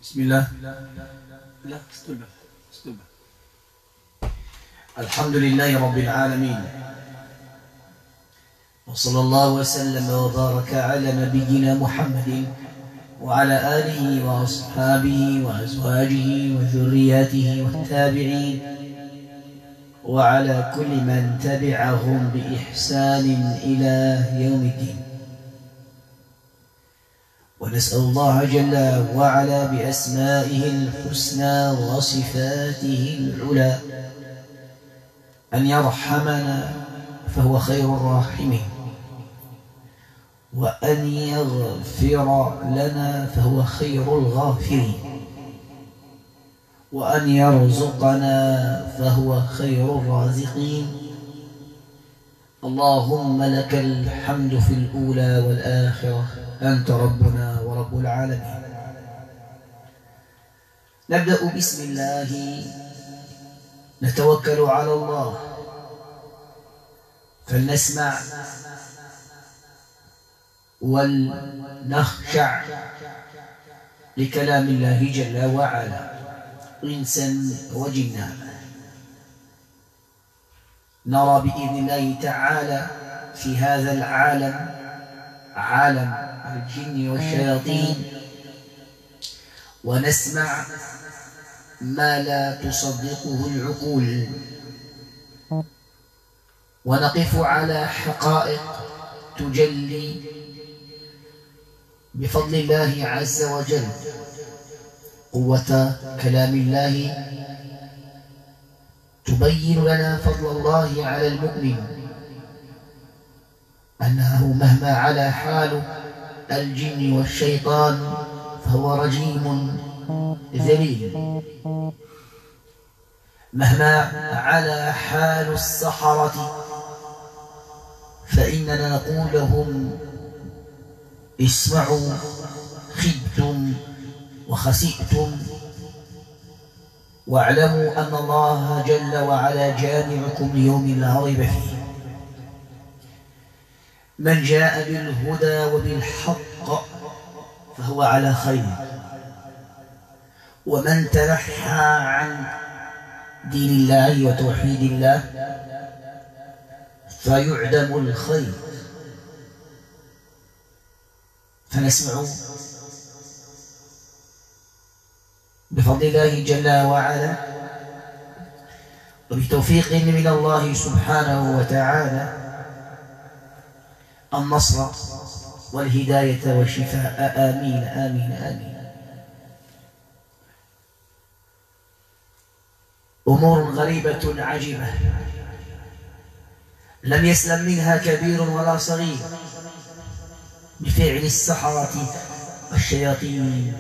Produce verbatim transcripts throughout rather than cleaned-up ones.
بسم الله. لا استلبه استلبه. الحمد لله رب العالمين، وصلى الله وسلم وبارك على نبينا محمد وعلى آله وأصحابه وأزواجه وذرياته والتابعين وعلى كل من تبعهم بإحسان إلى يوم الدين. ونسأل الله جل وعلا بأسمائه الحسنى وصفاته العلى أن يرحمنا فهو خير الراحمين، وأن يغفر لنا فهو خير الغافرين، وأن يرزقنا فهو خير الرازقين. اللهم لك الحمد في الأولى والآخرة، أنت ربنا ورب العالمين. نبدأ بسم الله، نتوكل على الله، فلنسمع ولنخشع لكلام الله جل وعلا إنسا وجنا. نرى بإذن الله تعالى في هذا العالم، عالم الجن والشياطين، ونسمع ما لا تصدقه العقول، ونقف على حقائق تجلي بفضل الله عز وجل قوة كلام الله، تبين لنا فضل الله على المؤمن، أنه مهما على حال الجن والشيطان فهو رجيم ذليل، مهما على حال السحرة فإننا نقول لهم اسمعوا خبتم وخسئتم، واعلموا أن الله جل وعلا جامعكم ليوم لا ريب فيه. من جاء بالهدى وبالحق فهو على خير، ومن تنحى عن دين الله وتوحيد الله فيعدم الخير. فنسمع بفضل الله جل وعلا وبتوفيق من الله سبحانه وتعالى النصر والهداية والشفاء، آمين آمين آمين. أمور غريبة عجيبة لم يسلم منها كبير ولا صغير بفعل السحرة والشياطين.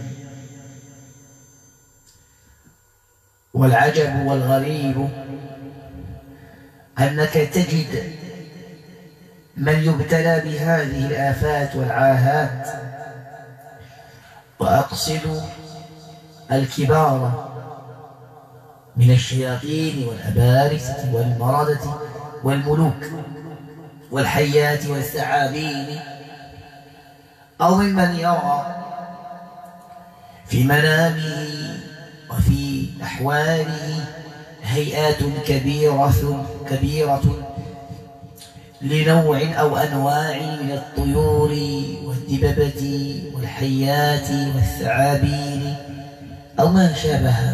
والعجب والغريب أنك تجد من يبتلى بهذه الآفات والعاهات، وأقصد الكبار من الشياطين والأبارسة والمردة والملوك والحيات والثعابين، أو ممن يرى في منامه وفي أحواله هيئات كبيرة كبيرة لنوع أو أنواع من الطيور والدببة والحيات والثعابين أو ما شابه،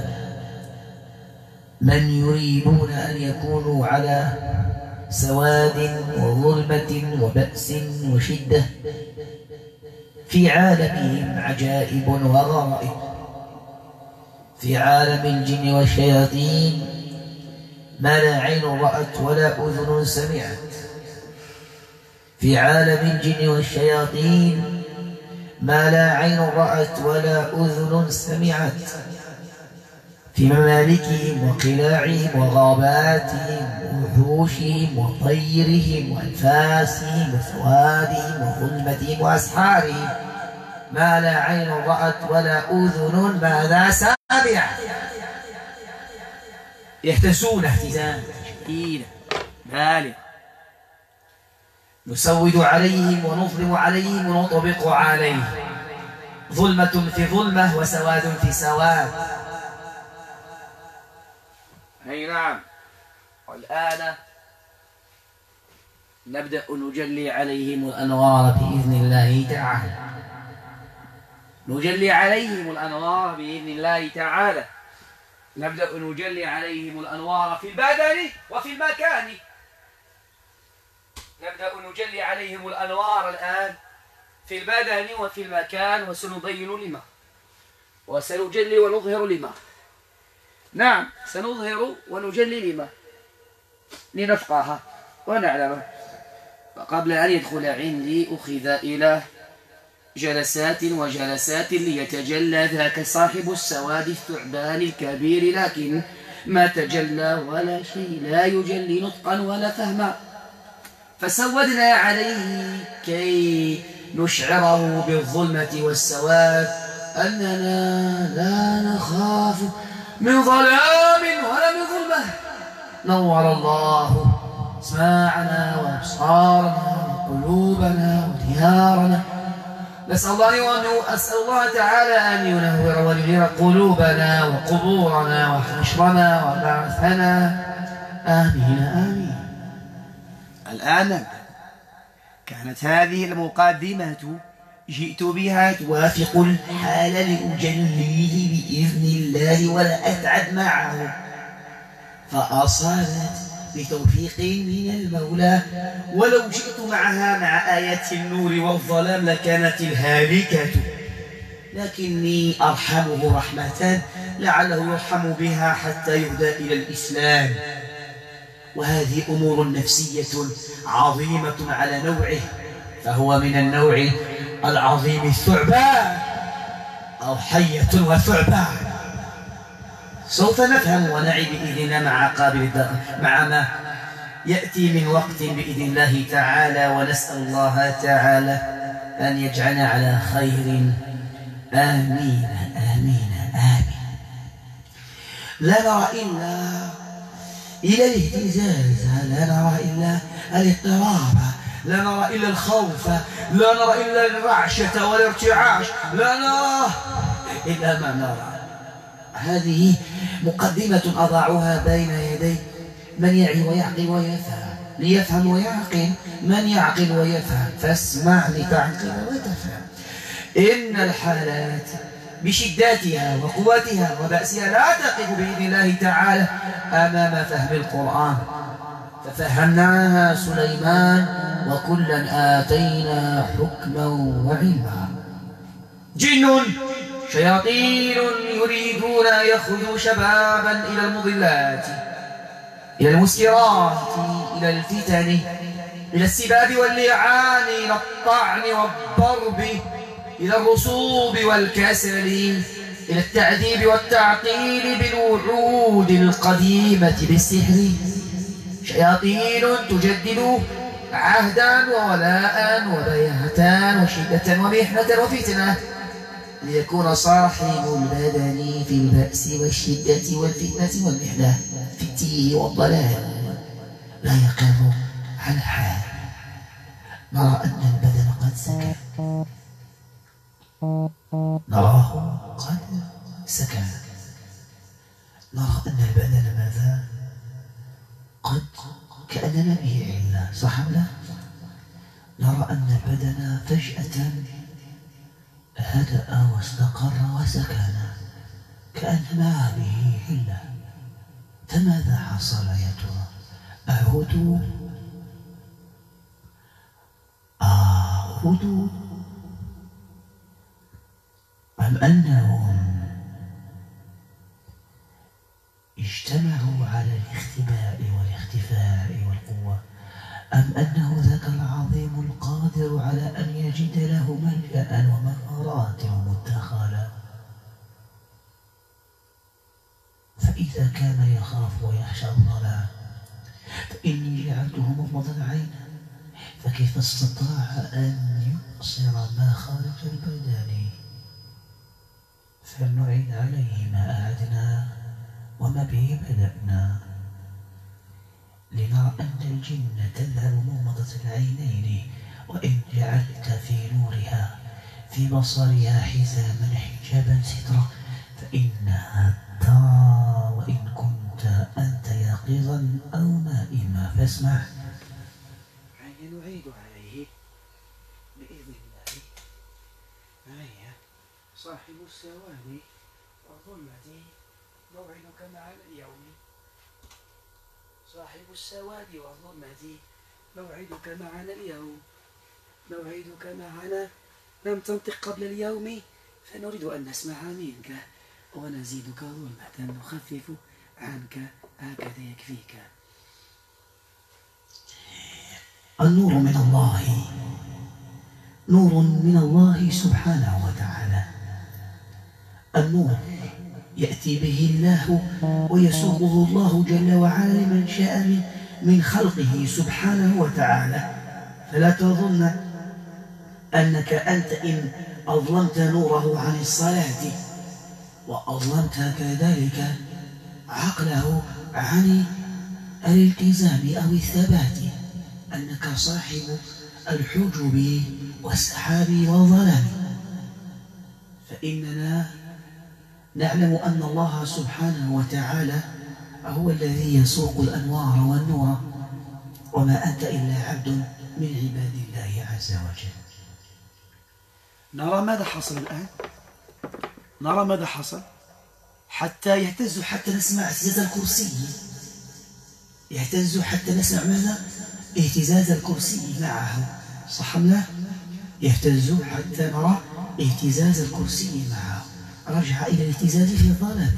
من يريدون أن يكونوا على سواد وظلمة وبأس وشدة. في عالمهم عجائب وغرائب، في عالم الجن والشياطين ما لا عين رأت ولا أذن سمعت، في عالم الجن والشياطين ما لا عين رأت ولا أذن سمعت، في ممالكهم وقلاعهم وغاباتهم ووحوشهم وطيرهم وأنفاسهم وسوادهم وظلمتهم وأسحارهم ما لا عين رأت ولا أذن ماذا سمعت. يهتزون اهتزاما شديدا بالغا، نسود عليهم ونظلم عليهم ونطبق عليهم، ظلمة في ظلمة وسواد في سواد. أي نعم. والآن نبدأ نجلي عليهم الأنوار بإذن الله تعالى. نجلي عليهم الأنوار بإذن الله تعالى. نبدأ نجلي عليهم الأنوار في البدن وفي المكان. نبدأ نجلي عليهم الأنوار الآن في البدن وفي المكان، وسنبين لما، وسنجلي ونظهر لما. نعم، سنظهر ونجلي لما لنفقه ونعلم. فقبل أن يدخل عندي أخذ إلى جلسات وجلسات ليتجلى ذاك صاحب السواد الثعبان الكبير، لكن ما تجلى ولا شيء، لا يجلي نطقا ولا فهما. فسودنا عليه كي نشعره بالظلمة والسواد أننا لا نخاف من ظلام ولا من ظلمة. نور الله أسماعنا وأبصارنا وقلوبنا وديارنا. نسأل الله, أسأل الله تعالى أن ينور وينير قلوبنا وقبورنا وحشرنا وبعثنا. آمين آمين. الآن كانت هذه المقدمة جئت بها توافق الحال لأجليه بإذن الله ولا أتعب معه، فأصابت بتوفيق من المولى. ولو جئت معها مع آيات النور والظلام لكانت الهالكة، لكني أرحمه رحمة لعله يرحم بها حتى يهدى إلى الإسلام. وهذه أمور نفسية عظيمة على نوعه، فهو من النوع العظيم الثعبان أو حية وثعبان. سوف نفهم ونعي بإذن الله مع قابل مع ما يأتي من وقت بإذن الله تعالى. ونسأل الله تعالى أن يجعلنا على خير. آمين آمين آمين. لا نرى إلا إلى الاهتزاز، لا نرى إلا الاضطراب، لا نرى إلا الخوف، لا نرى إلا الرعشة والارتعاش، لا نرى إلا ما نرى. هذه مقدمة أضعها بين يدي من يعي ويعقل ويفهم، ليفهم ويعقل من يعقل ويفهم. فاسمع لتعقل وتفهم. إن الحالات بشداتها وقوتها وبأسها لا تقف بإذن الله تعالى أمام فهم القرآن. ففهمناها سليمان وكلا آتينا حكما وعلما. جن شياطين يريدون أن يأخذوا شبابا إلى المضلات، إلى المسكرات، إلى الفتن، إلى السباب واللعان، إلى الطعن والضرب، إلى الرسوب والكسل، إلى التعذيب والتعطيل بالوعود القديمة بالسحر. شياطين تجدد عهدا وولاء وبيعة وشدة ومحنة وفتنة، ليكون صاحب البدن في البأس والشدة والفتنة والمحنة في التيه والضلال لا يقر على حال. نرى أن البدن قد سكن، نراه قد سكن. نرى أن البدن ماذا؟ قد كأننا به علة، صح أم لا؟ نرى أن البدن فجأة هدأ واستقر وسكن كأنما به علة. فماذا حصل يا ترى؟ أهدوا أهدوا أم أنهم اجتمعوا على الاختباء والاختفاء والقوة، أم أنه ذاك العظيم القادر على أن يجد له ملجأ ومغارات ومدخلا؟ فإذا كان يخاف ويخشى الظلام فإني جعلته مغمضا عينا، فكيف استطاع أن يبصر ما خارج البدن؟ فلنعيد عليه ما أعدنا وما به بدأنا، لنرى أن الجن تذهب مغمضة العينين، وإن جعلت في نورها في بصرها حزاما حجابا سترا فإنها ترى وإن كنت أنت يقظا أو نائما فاسمع. نعيد عليه بإذن الله. هيا صاحب السواد والظلمة موعدك معنا اليوم. صاحب السواد والظلمة موعدك معنا اليوم. موعدك معنا لم تنطق قبل اليوم فنريد أن نسمع منك ونزيدك ظلمة نخفف عنك هكذا يكفيك. النور من الله، نور من الله سبحانه وتعالى. النور يأتي به الله ويسوقه الله جل وعلا لمن شاء من خلقه سبحانه وتعالى. فلا تظن أنك أنت إن أظلمت نوره عن الصلاة وأظلمت كذلك عقله عن الالتزام أو الثبات أنك صاحب الحجب والسحاب والظلام. فإننا نعلم أن الله سبحانه وتعالى هو الذي يسوق الأنوار والنور، وما أنت إلا عبد من عباد الله عز وجل. نرى ماذا حصل الآن. نرى ماذا حصل حتى يهتز، حتى نسمع اهتزاز الكرسي. يهتز حتى نسمع ماذا؟ اهتزاز الكرسي معه، صح أم لا؟ يهتز حتى نرى اهتزاز الكرسي معه. رجع إلى الاهتزاز في الظلام.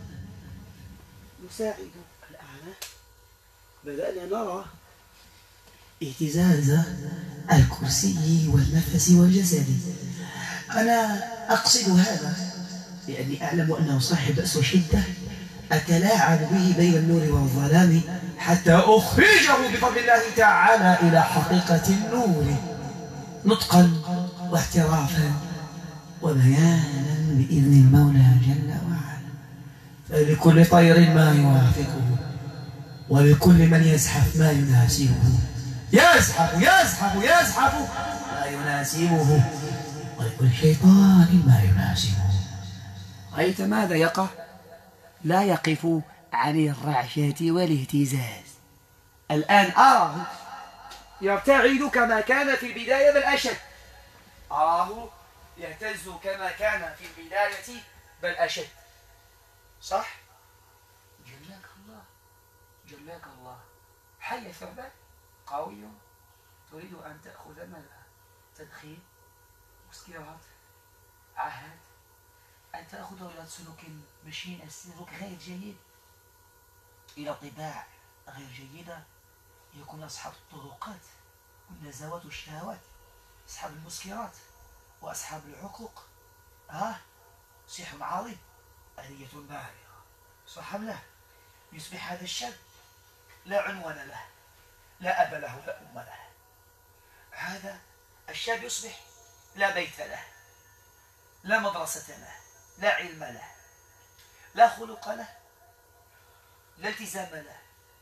نساعد الآن. بدأنا نرى اهتزاز الكرسي والنفس والجسد. أنا أقصد هذا لأني أعلم أنه صاحب بأس وشدة، أتلاعب به بين النور والظلام حتى أخرجه بفضل الله تعالى إلى حقيقة النور نطقا واعترافا وبيانا بإذن المولى جل وعلا. فلكل طير ما يوافقه ولكل من يزحف ما يناسبه. يزحف يزحف يزحف ما يناسبه ولكل شيطان ما يناسبه. رأيت ماذا يقع؟ لا يقف عن الرعشة والاهتزاز. الآن أراه يرتعد كما كان في البداية بل أشد. أراه يهتز كما كان في البداية بل أشد. صح؟ جلاك الله جلاك الله. حي ثعبان قوي تريد أن تأخذ ماذا؟ تدخين، مسكرات، عهد، أن تأخذه إلى سلوك مشين، سلوك غير جيد، إلى طباع غير جيدة. يكون أصحاب الطرقات والنزوات والشهوات، أصحاب المسكرات وأصحاب العقوق. ها سحر عظيم، آلية بالغة، صح أم لا؟ يصبح هذا الشاب لا عنوان له، لا أب له لا أم له. هذا الشاب يصبح لا بيت له، لا مدرسة له، لا علم له، لا خلق له، لا التزام له.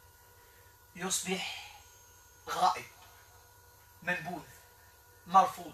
يصبح غائب، منبوذ، مرفوض.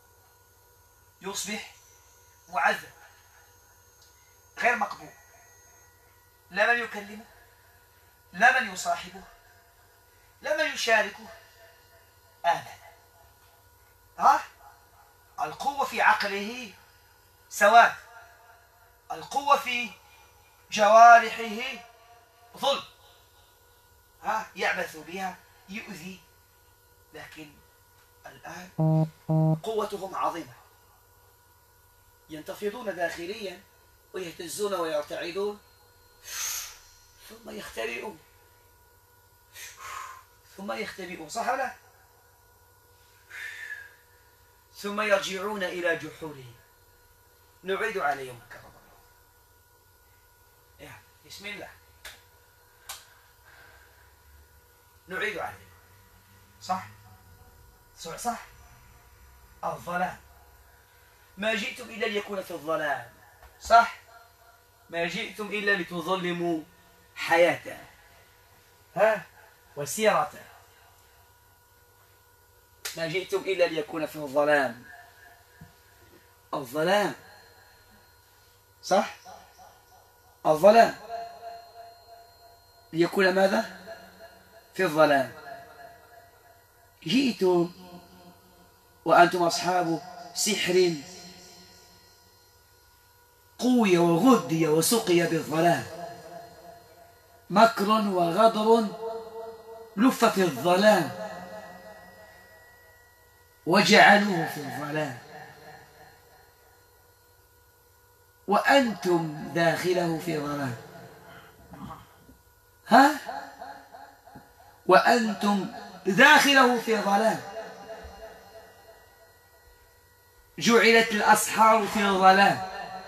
يصبح معذب، غير مقبول. لا من يكلمه، لا من يصاحبه، لا من يشاركه أبدا. ها القوة في عقله سواد، القوة في جوارحه ظلم. ها يعبث بها، يؤذي. لكن الآن قوتهم عظيمة، ينتفضون داخليا ويهتزون ويرتعدون ثم يختبئون ثم يختبئون صح ولا؟ ثم يرجعون إلى جحورهم. نعيد عليهم كرم الله. بسم الله. نعيد عليهم. صح؟ صح صح. الظلام. ما جئتم إلا ليكون في الظلام. صح؟ ما جئتم إلا لتظلموا حياته، ها وسيرته. ما جئتم إلا ليكون في الظلام. الظلام، صح؟ الظلام ليكون ماذا؟ في الظلام. جئتم وأنتم أصحاب سحر قوي وغدي وسقي بالظلام، مكر وغدر لف في الظلام وجعلوه في الظلام، وأنتم داخله في ظلام. ها؟ وأنتم داخله في ظلام. جعلت الأسحار في الظلام،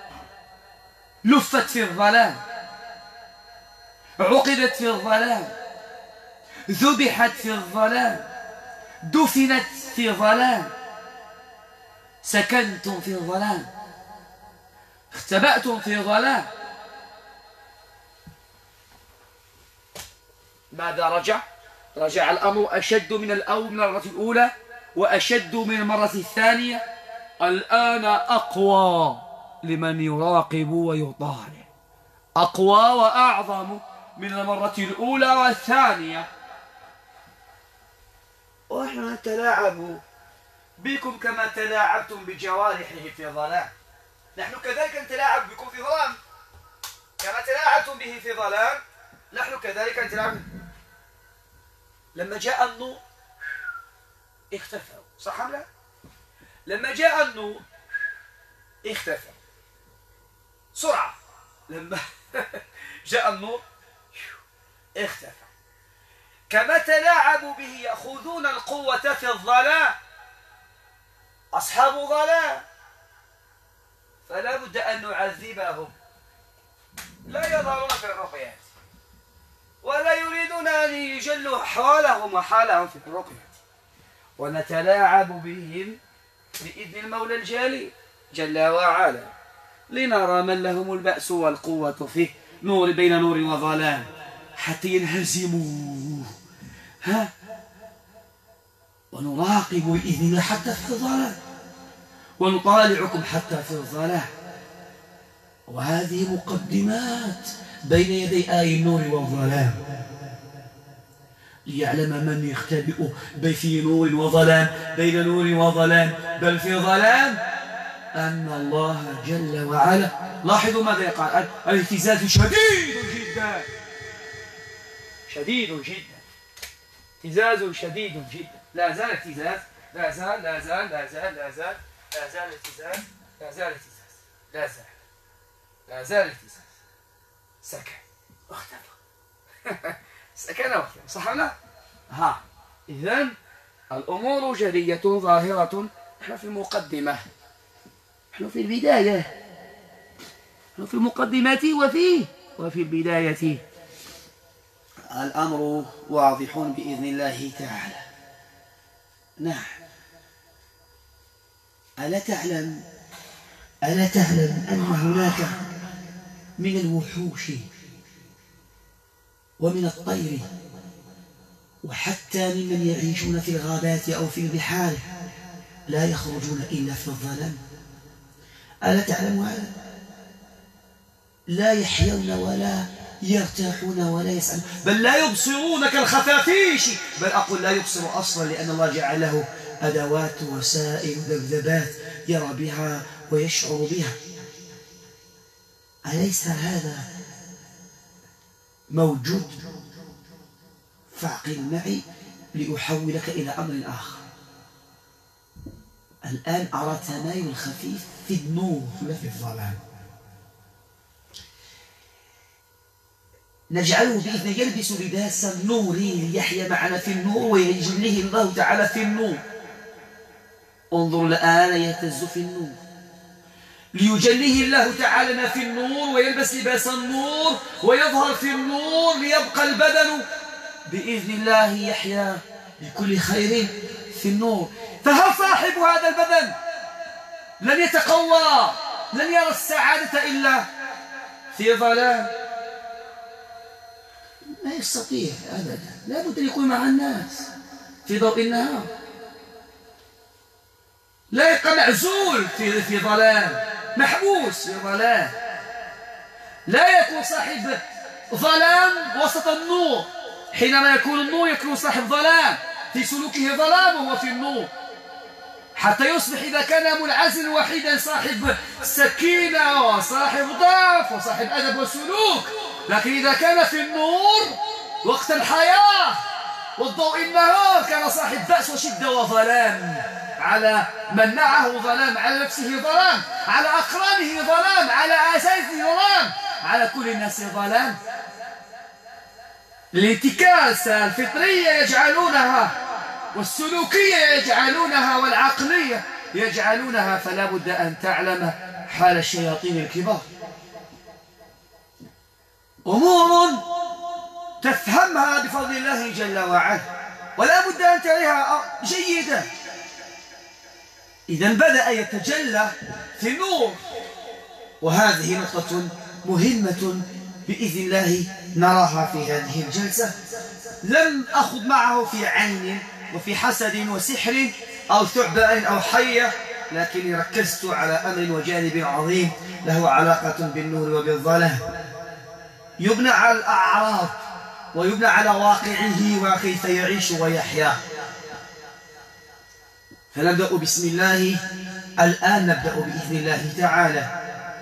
لفت في الظلام، عقدت في الظلام، ذبحت في الظلام، دفنت في ظلام، سكنتم في الظلام، اختبأتم في ظلام. ماذا رجع؟ رجع الأمر أشد من المرة الأولى وأشد من المرة الثانية. الآن أقوى لمن يراقب ويطالع، أقوى وأعظم من المرة الأولى والثانية. ونحن نتلاعب بكم كما تلاعبتم بجوارحه في ظلام. نحن كذلك نتلاعب بكم في ظلام، كما تلاعبتم به في ظلام نحن كذلك نتلاعب. لما جاء النور اختفوا، صح أم لا؟ لما جاء النور اختفى سرعة. لما جاء النور اختفى. كما تلاعبوا به يأخذون القوة في الظلام، أصحاب ظلام، فلا بد أن نعذبهم. لا يظهرون في الرقيات ولا يريدون أن يجلوا أحوالهم وحالهم في الرقيات، ونتلاعب بهم بإذن المولى الجليل جل وعلا، لنرى من لهم البأس والقوة فيه، نور بين نور وظلام، حتى ينهزموا. ها؟ ونراقب بإذن الله حتى في الظلام، ونطالعكم حتى في الظلام. وهذه مقدمات بين يدي آي النور والظلام، ليعلم من يختبئ في نور وظلام، بين نور وظلام، بل في ظلام، أن الله جل وعلا. لاحظوا ماذا يقال: الاهتزاز شديد جدا، شديد جدا، اهتزاز شديد جدا. لا زال اهتزاز، لا زال لا زال لا زال لا زال لا زال اهتزاز، لا زال اهتزاز، لا زال لا زال اهتزاز. سكن واختفى. سكن واختفى، صح ولا لا؟ ها، إذن الأمور جلية ظاهرة. نحن في المقدمة، نحن في البداية، نحن في المقدمة وفي وفي البداية. الأمر واضح بإذن الله تعالى. نعم. ألا تعلم ألا تعلم أن هناك من الوحوش ومن الطير وحتى ممن يعيشون في الغابات أو في البحار لا يخرجون إلا في الظلام؟ ألا تعلم هذا؟ لا يحيون ولا يرتاحون ولا يسألون، بل لا يبصرون كالخفافيش، بل أقول لا يبصر أصلا، لأن الله جعل له أدوات وسائل ذبذبات يرى بها ويشعر بها. أليس هذا موجود؟ فاعقل معي لأحولك إلى أمر آخر. الآن أرى تمايل خفيف في النور لا في الظلام. نجعله بإذن يلبس لباس النور ليحيا معنا في النور ويجليه الله تعالى في النور. انظر الآن يهتز في النور ليجليه الله تعالى في النور ويلبس لباس النور ويظهر في النور ليبقى البدن بإذن الله يحيا بكل خير في النور. فهل صاحب هذا البدن لن يتقوى، لن يرى السعادة إلا في ظلام؟ لا يستطيع أبدا، لا بد أن يكون مع الناس في ضوء النهار. لا يبقى معزول في في ظلام، محبوس في ظلام. لا يكون صاحب ظلام وسط النور، حينما يكون النور يكون صاحب ظلام، في سلوكه ظلام وهو في النور، حتى يصبح إذا كان منعزل وحيدا صاحب سكينة وصاحب ضعف وصاحب أدب وسلوك. لكن إذا كان في النور وقت الحياة والضوء النهار كان صاحب بأس وشدة وظلام، على من معه ظلام، على نفسه ظلام، على أقرانه ظلام، على أساسه ظلام، على كل الناس ظلام. الانتكاسة الفطرية يجعلونها، والسلوكية يجعلونها، والعقلية يجعلونها، فلا بد أن تعلم حال الشياطين الكبار. أمور تفهمها بفضل الله جل وعلا، ولا بد أن تعيها جيدا. إذن بدأ يتجلى في النور، وهذه نقطة مهمة بإذن الله نراها في هذه الجلسة. لم أخذ معه في عين وفي حسد وسحر أو ثعبان أو حية، لكني ركزت على أمر وجانب عظيم له علاقة بالنور وبالظلام، يبنى على الأعراض ويبنى على واقعه وكيف يعيش ويحيا. فنبدأ بسم الله. الآن نبدأ بإذن الله تعالى،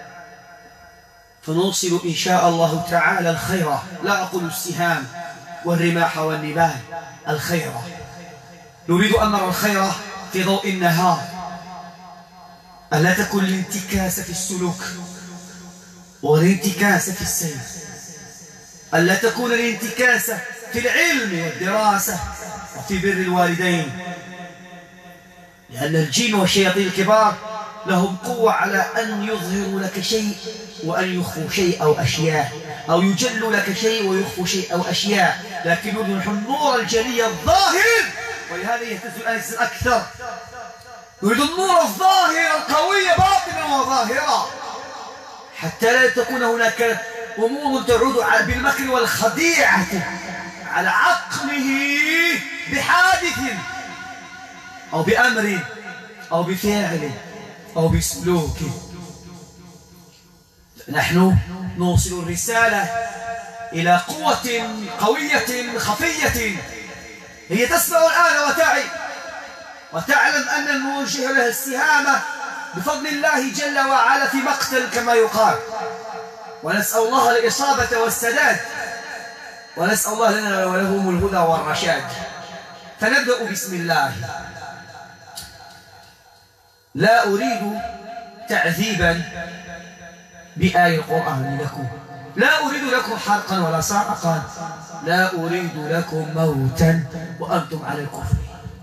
فنوصل إن شاء الله تعالى الخير، لا أقول السهام والرماح والنبال، الخير. نريد أن نرى الخير في ضوء النهار، ألا تكن الانتكاس في السلوك والانتكاس في السير، ألا تكون الانتكاس في العلم والدراسة وفي بر الوالدين، لأن الجن والشياطين الكبار لهم قوة على أن يظهروا لك شيء وأن يخفوا شيء أو أشياء، أو يجلوا لك شيء ويخفوا شيء أو أشياء، لكن يريد النور الجلي الظاهر، ولهذا يهتز الأنس أكثر. يريد النور الظاهر القوي باطنا وظاهرا، حتى لا تكون هناك أمور تعود بالمكر والخديعة على عقله بحادث أو بأمر أو بفعل أو بسلوك. نحن نوصل الرسالة إلى قوة قوية خفية هي تسمع الآن وتعي وتعلم أن نوجه لها السهامة بفضل الله جل وعلا في مقتل كما يقال، ونسأل الله الإصابة والسداد، ونسأل الله لنا ولهم الهدى والرشاد. فنبدأ بسم الله. لا أريد تعذيبا بآية القرآن لكم، لا أريد لكم حرقا ولا صعقا، لا أريد لكم موتا وأنتم على الكفر.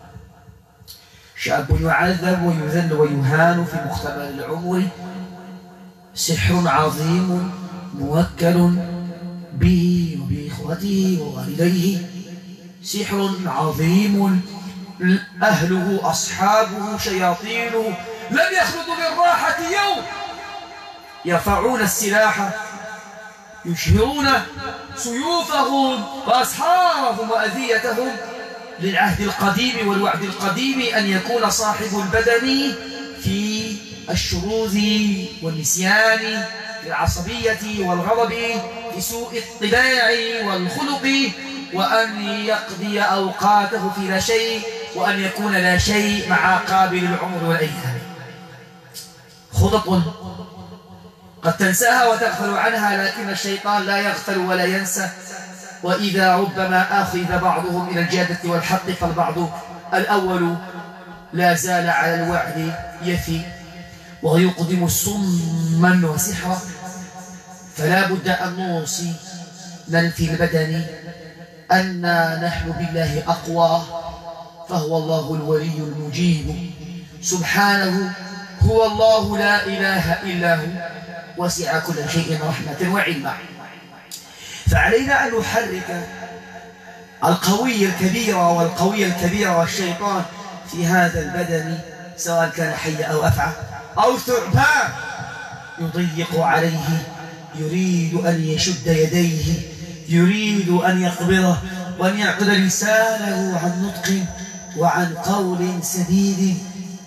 شاب يعذب ويذل ويهان في مختبر العمر، سحر عظيم موكل به وبإخوته ووالديه، سحر عظيم أهله أصحابه شياطينه لم يخلطوا بالراحة يوم، يرفعون السلاح يشهرون سيوفهم وأسحارهم وأذيتهم للعهد القديم والوعد القديم أن يكون صاحب البدن في الشذوذ والنسيان، في العصبية والغضب، في سوء الطباع والخلق، وأن يقضي أوقاته في لا شيء، وأن يكون لا شيء مع قابل العمر والأيام. خطط قد تنساها وتغفل عنها، لكن الشيطان لا يغفل ولا ينسى، وإذا ربما أخذ بعضهم إلى الجادة والحق فالبعض الأول لا زال على الوعد يفي ويقدم سما وسحرا. فلا بد أن نوصي من في البدن أن نحن بالله أقوى، فهو الله الولي المجيب سبحانه، هو الله لا إله إلا هو، وسع كل شيء رحمة وعلما. فعلينا أن نحرك القوي الكبير والقوي الكبير والشيطان في هذا البدن، سواء كان حيا أو أفعى أو ثعبان يضيق عليه، يريد أن يشد يديه، يريد أن يقبضه وأن يعقد لسانه عن نطق وعن قول سديد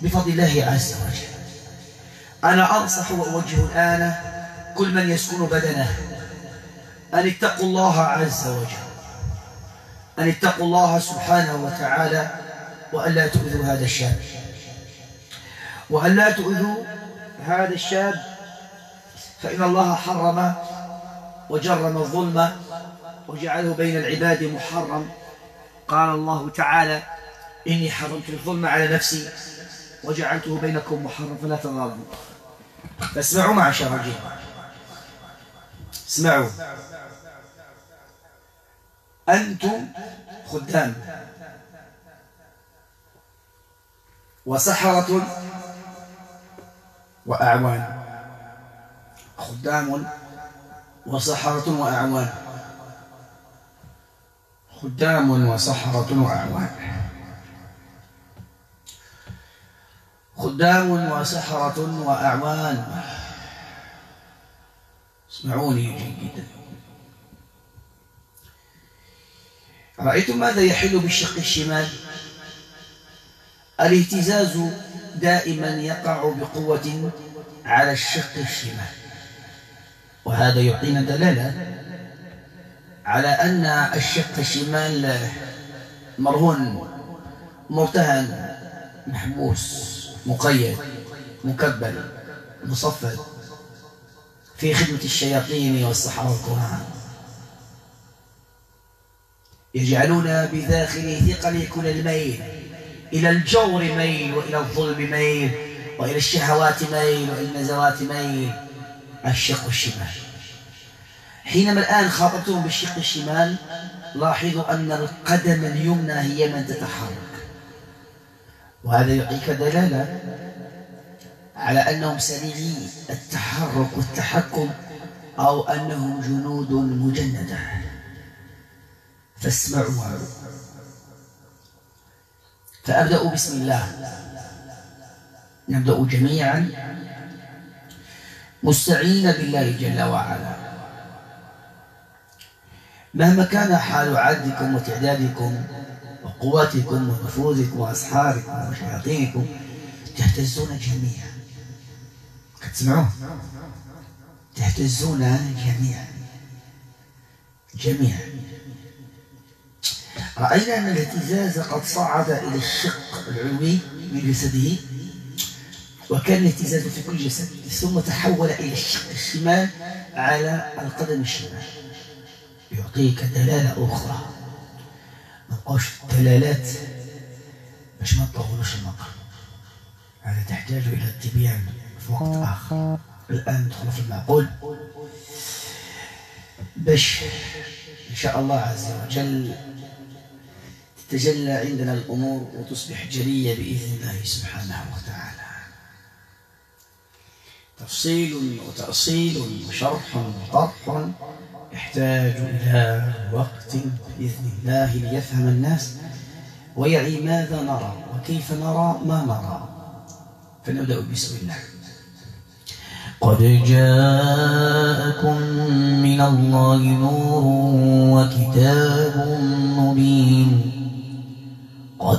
بفضل الله عز وجل. أنا أنصح وأوجه الآن كل من يسكن بدنه أن اتقوا الله عز وجل، أن اتقوا الله سبحانه وتعالى، وأن لا تؤذوا هذا الشاب، وأن لا تؤذوا هذا الشاب، فإن الله حرم وجرم الظلم وجعله بين العباد محرم. قال الله تعالى: إني حرمت الظلم على نفسي وجعلته بينكم محرم فلا تظالموا. فاسمعوا معشر الجن، اسمعوا. أنتم خدام وسحرة وأعوان، خدام وسحرة وأعوان، خدام وسحرة وأعوان، خدام وسحرة وأعوان. اسمعوني جيدا. رأيتم ماذا يحل بالشق الشمال؟ الاهتزاز دائما يقع بقوة على الشق الشمال، وهذا يعطينا دلالة على أن الشق الشمال مرهون، مرتهن، محبوس، مقيد، مكبل، مصفد في خدمة الشياطين والسحرة والكهان، يجعلون بداخله ثقل يكون الميل إلى الجور ميل، وإلى الظلم ميل، وإلى الشهوات ميل، وإلى النزوات ميل. الشق الشمال. حينما الآن خاطبتهم بالشق الشمال، لاحظوا أن القدم اليمنى هي من تتحرك، وهذا يعطيك دلالة على أنهم سريعي التحرك والتحكم، أو أنهم جنود مجندة. فاسمعوا. فأبدأ بسم الله. نبدأ جميعا مستعين بالله جل وعلا. مهما كان حال عدكم وتعدادكم وقواتكم ونفوذكم وأسحاركم وشياطينكم، تهتزون جميعا. تسمعون؟ تهتزون جميعا جميعا. رأينا أن الاهتزاز قد صعد إلى الشق العلوي من جسده، وكان الاهتزاز في كل جسد، ثم تحول إلى الشق الشمال على القدم الشمال. يعطيك دلالة أخرى. ما نبقاوش دلالات باش ما تطولوش المطر، هذا تحتاج إلى التبيان في وقت آخر. الآن ندخل في المعقول باش إن شاء الله عز وجل تتجلى عندنا الأمور وتصبح جلية بإذن الله سبحانه وتعالى. تفصيل وتأصيل وشرح وطرح يحتاج إلى وقت بإذن الله ليفهم الناس ويعي ماذا نرى وكيف نرى ما نرى. فنبدأ بسم الله. قد جاءكم من الله نور وكتاب مبين. قد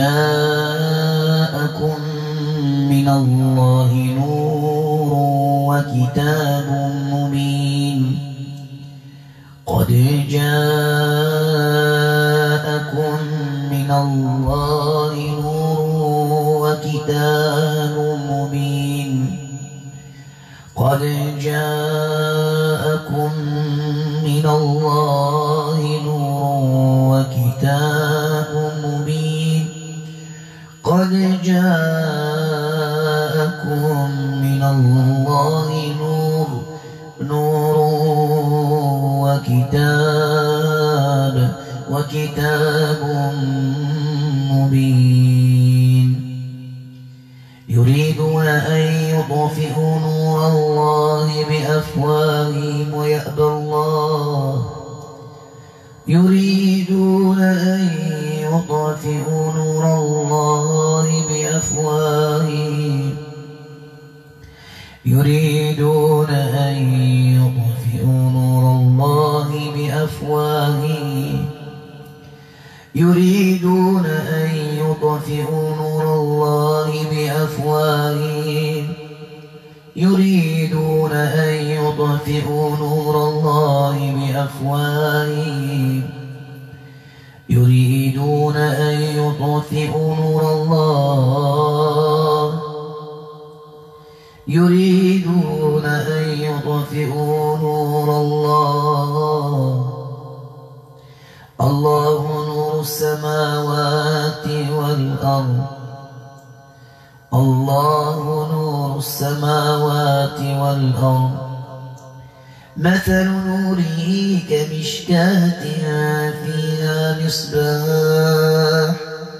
جاءكم من الله نور وكتاب مبين. قد جاءكم من الله نور وكتاب مبين. قد جاءكم من الله نور وكتاب مبين. قد جاءكم من الله نور نور وكتاب وكتاب مبين. يريدون أن يطفئوا نور الله بأفواههم ويأبى الله. يريدون أن يطفئوا نور الله بأفواههم. يريدون أن يطفئوا نور الله بأفواههم. يريدون أن يطفئوا نور الله بأفواههم يطفئوا نور الله بأفواههم يريدون أن يطفئوا نور الله يريدون أن يطفئوا نور الله الله نور السماوات والأرض الله نور السماوات والأرض مثل نوره كمشكاة فيها مصباح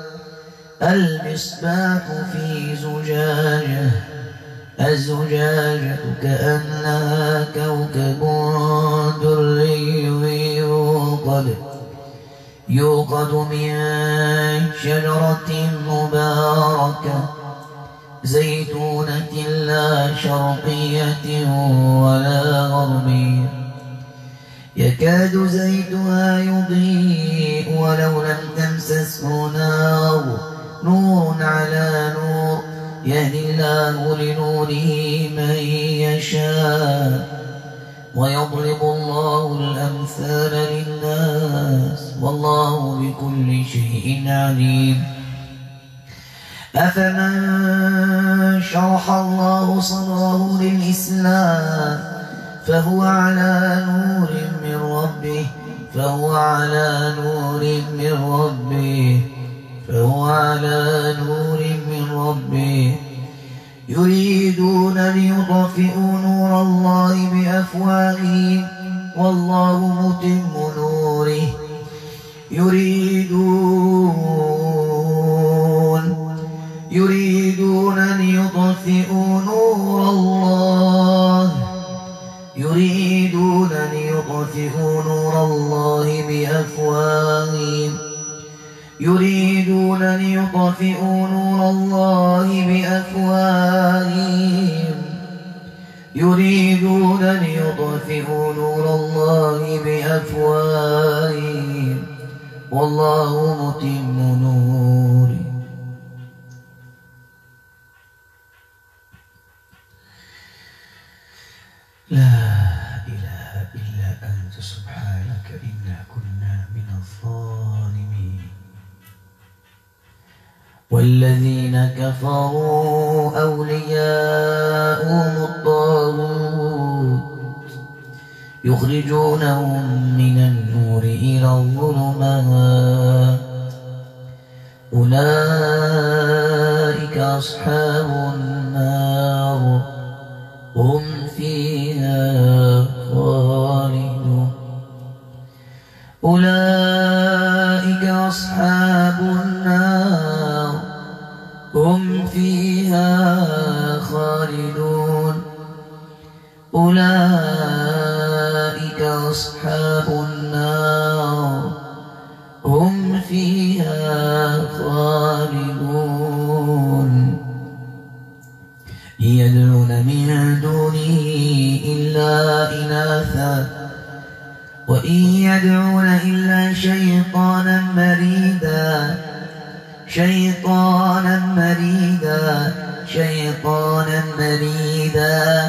المصباح في زجاجة الزجاجة كأنها كوكب دري يوقد يوقد من شجرة مباركة زيتونة لا شرقية ولا غربية يكاد زيتها يضيء ولو لم تمسسه نار نور على نور يهدي الله لنوره من يشاء ويضرب الله الأمثال للناس والله بكل شيء عليم أفمن شرح الله صدره للإسلام فهو على نور من ربه فهو على نور من ربه فهو على نور من ربه يريدون ليطفئوا نور الله بأفواههم والله متم نوره يريدون يريدون ليطفئوا نور الله يريدون ليطفئوا نور الله بأفواههم يريدون ليطفئوا نور الله بأفواههم يريدون ليطفئوا نور الله بأفواههم والله متم نوره لا إله إلا أنت سبحانك إنا كنا من الظالمين والذين كفروا أولياؤهم الطاغوت يخرجونهم من النور إلى الظلمات أولئك أصحاب النار هم فيها خالدون أولئك أصحاب النار هم فيها خالدون أولئك أصحاب النار هم فيها خالدون يدعون من دونه إلا إناثا وإن يدعون إلا شيطانا مريدا شيطانا مريدا شيطانا مريدا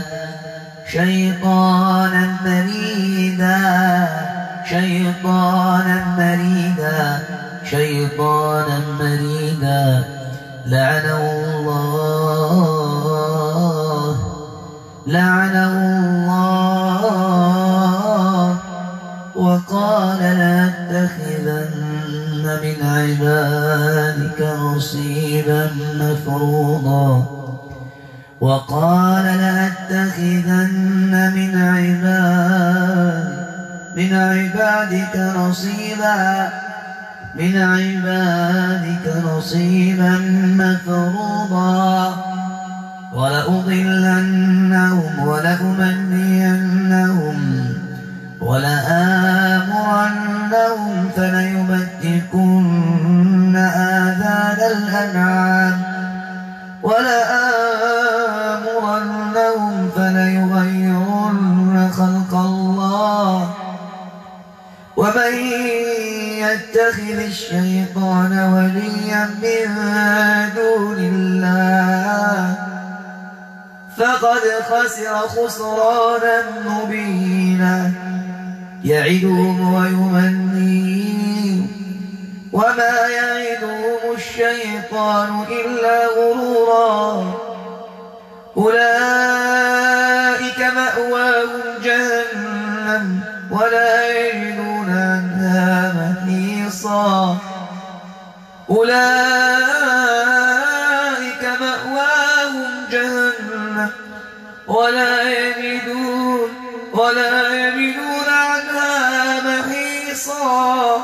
شيطانا مريدا شيطانا مريدا شيطانا مريدا لعنه الله لعنه الله وقال لأتخذن من عبادك نصيبا مفروضا وقال لأتخذن من عباد من عبادك نصيبا من عبادك نصيبا مفروضا ولأضلنهم ولأمنينهم ولآمرنهم فليبتكن آذان الأنعام ولآمرنهم فليغيرن خلق الله ومن يتخذ الشيطان وليا من دون الله فقد خسر خسرانا مبينا يعدهم ويمنيهم وما يعدهم الشيطان إلا غرورا أولئك مأواهم جهنم ولا يجدون عنها محيصا أولئك مأواهم جهنم ولا يجدون ولا يجدون عنها محيصا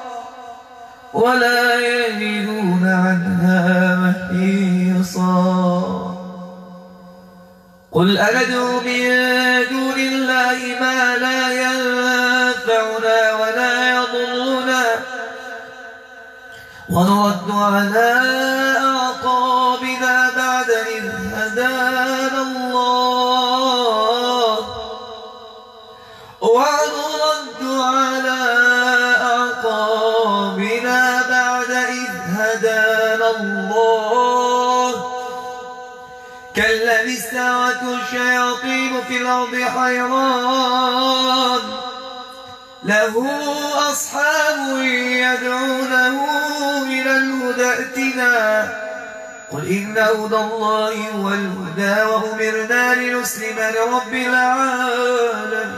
ولا يجدون عنها محيصا قل أندعو من دون الله ما لا ينفعنا ولا يضرنا ونرد على أعقابنا بعد إذ هدانا الله ونرد على أعقابنا بعد إذ هدانا الله كالذي استهوته الشياطين في الأرض حيران له أصحاب يدعونه إلى الهدى ائتنا قل إن هدى الله هو الهدى وأمرنا لنسلم لرب العالمين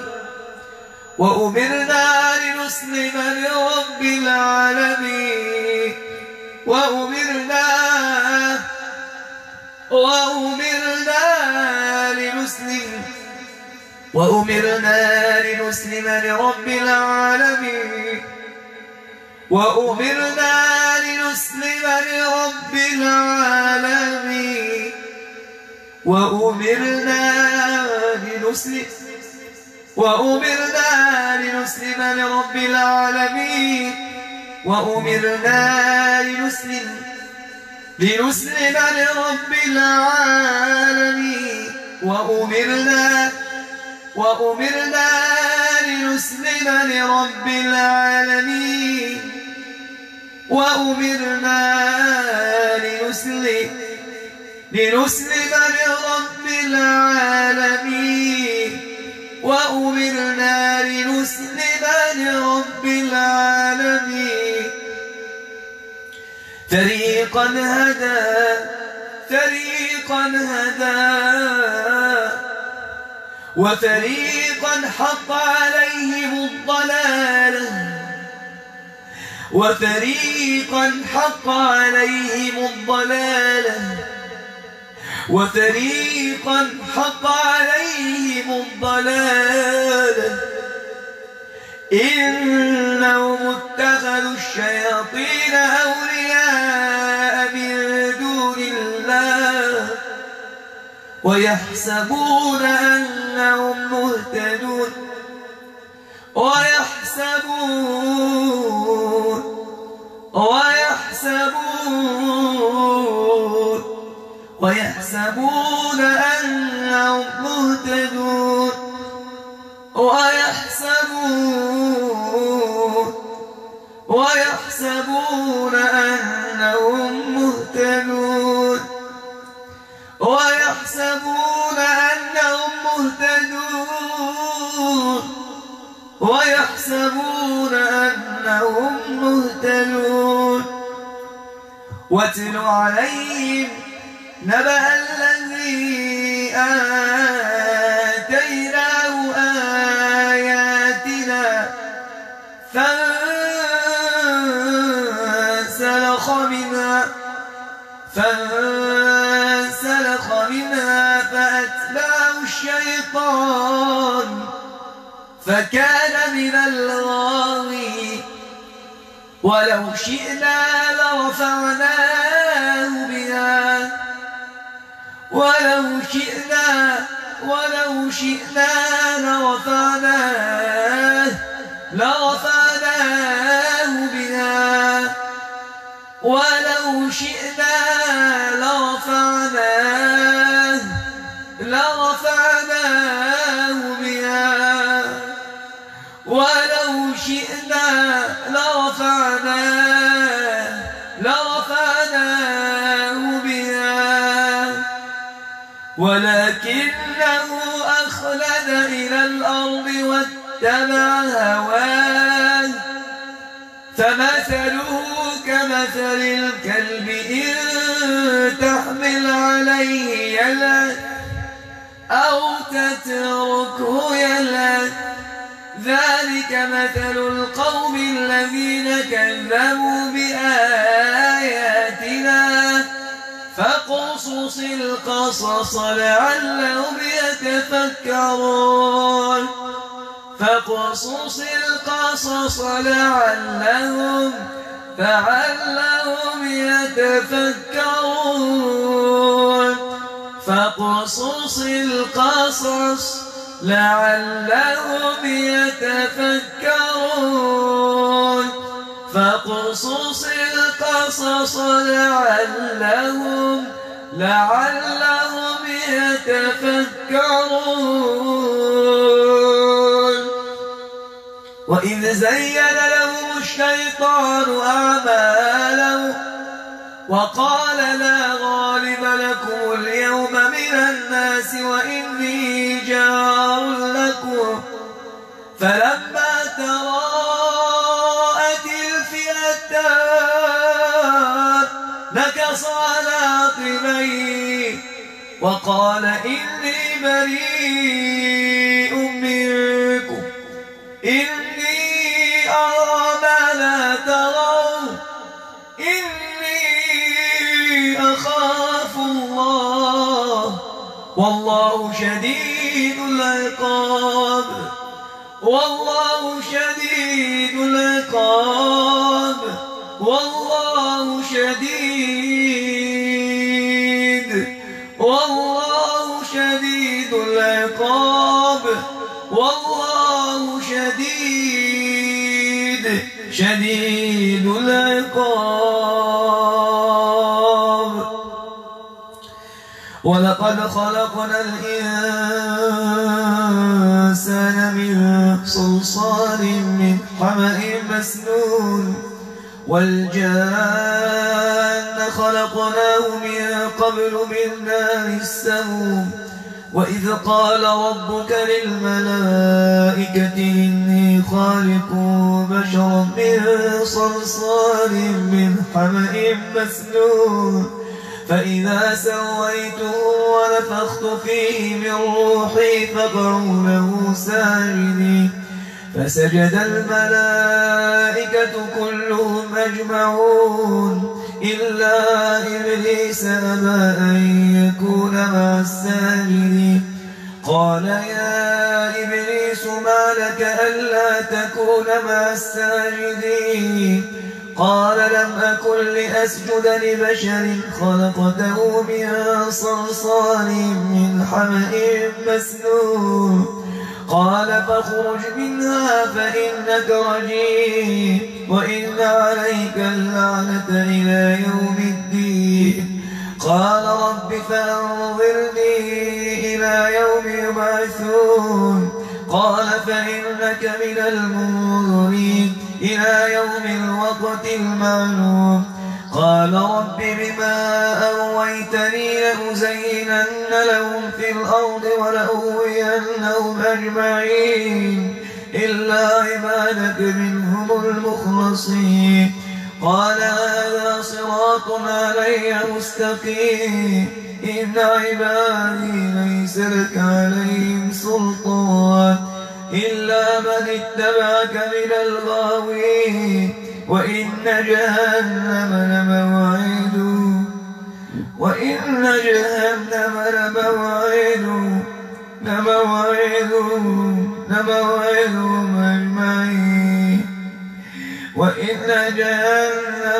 وأمرنا لنسلم لرب العالمين وأمرنا وأمرنا لنسلم وأمرنا لنسلم لرب العالمين وأمرنا لنسلم لرب العالمين وأمرنا لنسلم وأمرنا لنسلم لرب العالمين وأمرنا لنسلم لنسلم لرب العالمين وأمرنا وأمرنا لنسلم لرب العالمين وأمرنا لنسلم لنسلم لرب العالمين وأمرنا لنسلم لرب العالمين فريقا هدى فريقا هدى وفريقا حق عليهم الضلالة وفريقا حق عليهم الضلالة وفريقا حق عليهم الضلالة إنهم اتخذوا الشياطين أولياء من دون الله ويحسبون أنهم مهتدون ويحسبون ويحسبون ويحسبون أنهم مهتدون ويحسبون ويحسبون أنهم مهتدون ويحسبون أنهم مهتدون ويحسبون أنهم مهتدون واتل عليهم نبأ الذي آتيناه آياتنا فانسلخ منها فانسلخ منها فأتبعه الشيطان فكان من الغاوين ولو شئنا لرفعناه بها ولو شئنا ولو شئنا لرفعناه لرفعناه بها ولو شئنا لرفعناه لرفعناه بها ولو شئنا لرفعناه لرفعناه بها ولكن واتبع هواه فمثله كمثل الكلب إن تحمل عليه يلهث أو تتركه يلهث ذلك مثل القوم الذين كذبوا بآياتنا فاقصص القصص لعلهم يتفكرون فاقصص القصص لعلهم لعلهم يتفكرون فاقصص القصص لعلهم يتفكرون فاقصص القصص لعلهم لعلهم يتفكرون وإذ زين لهم الشيطان أعمالهم وقال لا غالب لكم اليوم من الناس وإني جار لكم فلما تراءت الفئتان نكص على عقبيه وقال إني بريء منكم إني أرى ما لا ترون إني أخاف الله والله شديد العقاب والله شديد العقاب والله شديد والله شديد العقاب والله شديد شديد العقاب ولقد خلقنا الإنسان من صلصال من حمأ مسنون والجان خلقناه من قبل من نار السموم وإذ قال ربك للملائكة إني خالق بشرا من صلصال من حمأ مسنون فإذا سويته ونفخت فيه من روحي فقعوا له ساجدين فسجد الملائكة كلهم أجمعون إلا إبليس أبى أن يكون مع الساجدين قال يا إبليس ما لك ألا تكون مع الساجدين قال لم أكن لأسجد لبشر خلقته من صلصال من حمأ مسنون قال فاخرج منها فإنك رجيم وإن عليك اللعنة إلى يوم الدين قال رب فأنظرني إلى يوم يبعثون قال فإنك من المنظرين إلى يوم الوقت المعلوم قال رب بما أغويتني لأزينن لهم في الأرض ولأغوينهم أجمعين إلا عبادك منهم المخلصين قال هذا صراط علي مستقيم إن عبادي ليس لك عليهم سلطان إلا من اتبعك من الغاوين وإن جهنم لموعدهم وإن جهنم لموعدهم لموعدهم لموعدهم أجمعين وإن جهنم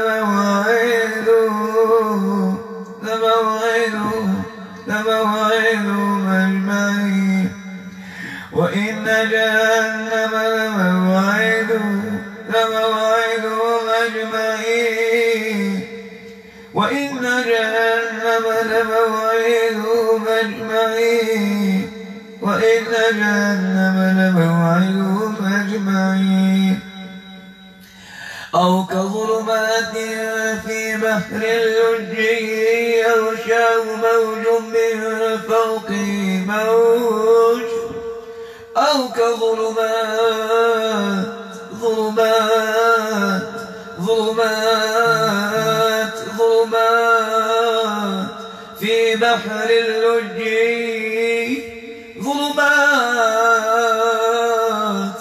لموعدهم لموعدهم لموعدهم أجمعين وإن جهنم لموعدهم لموعدهم أجمعين وإن جهنم لموعدهم أجمعين وإن جهنم لموعدهم أجمعين أو كظلمات في بحر لجي يغشاه موج من فوقه موج أو كظلمات ظلمات ظلمات ظلمات في بحر اللجي ظلمات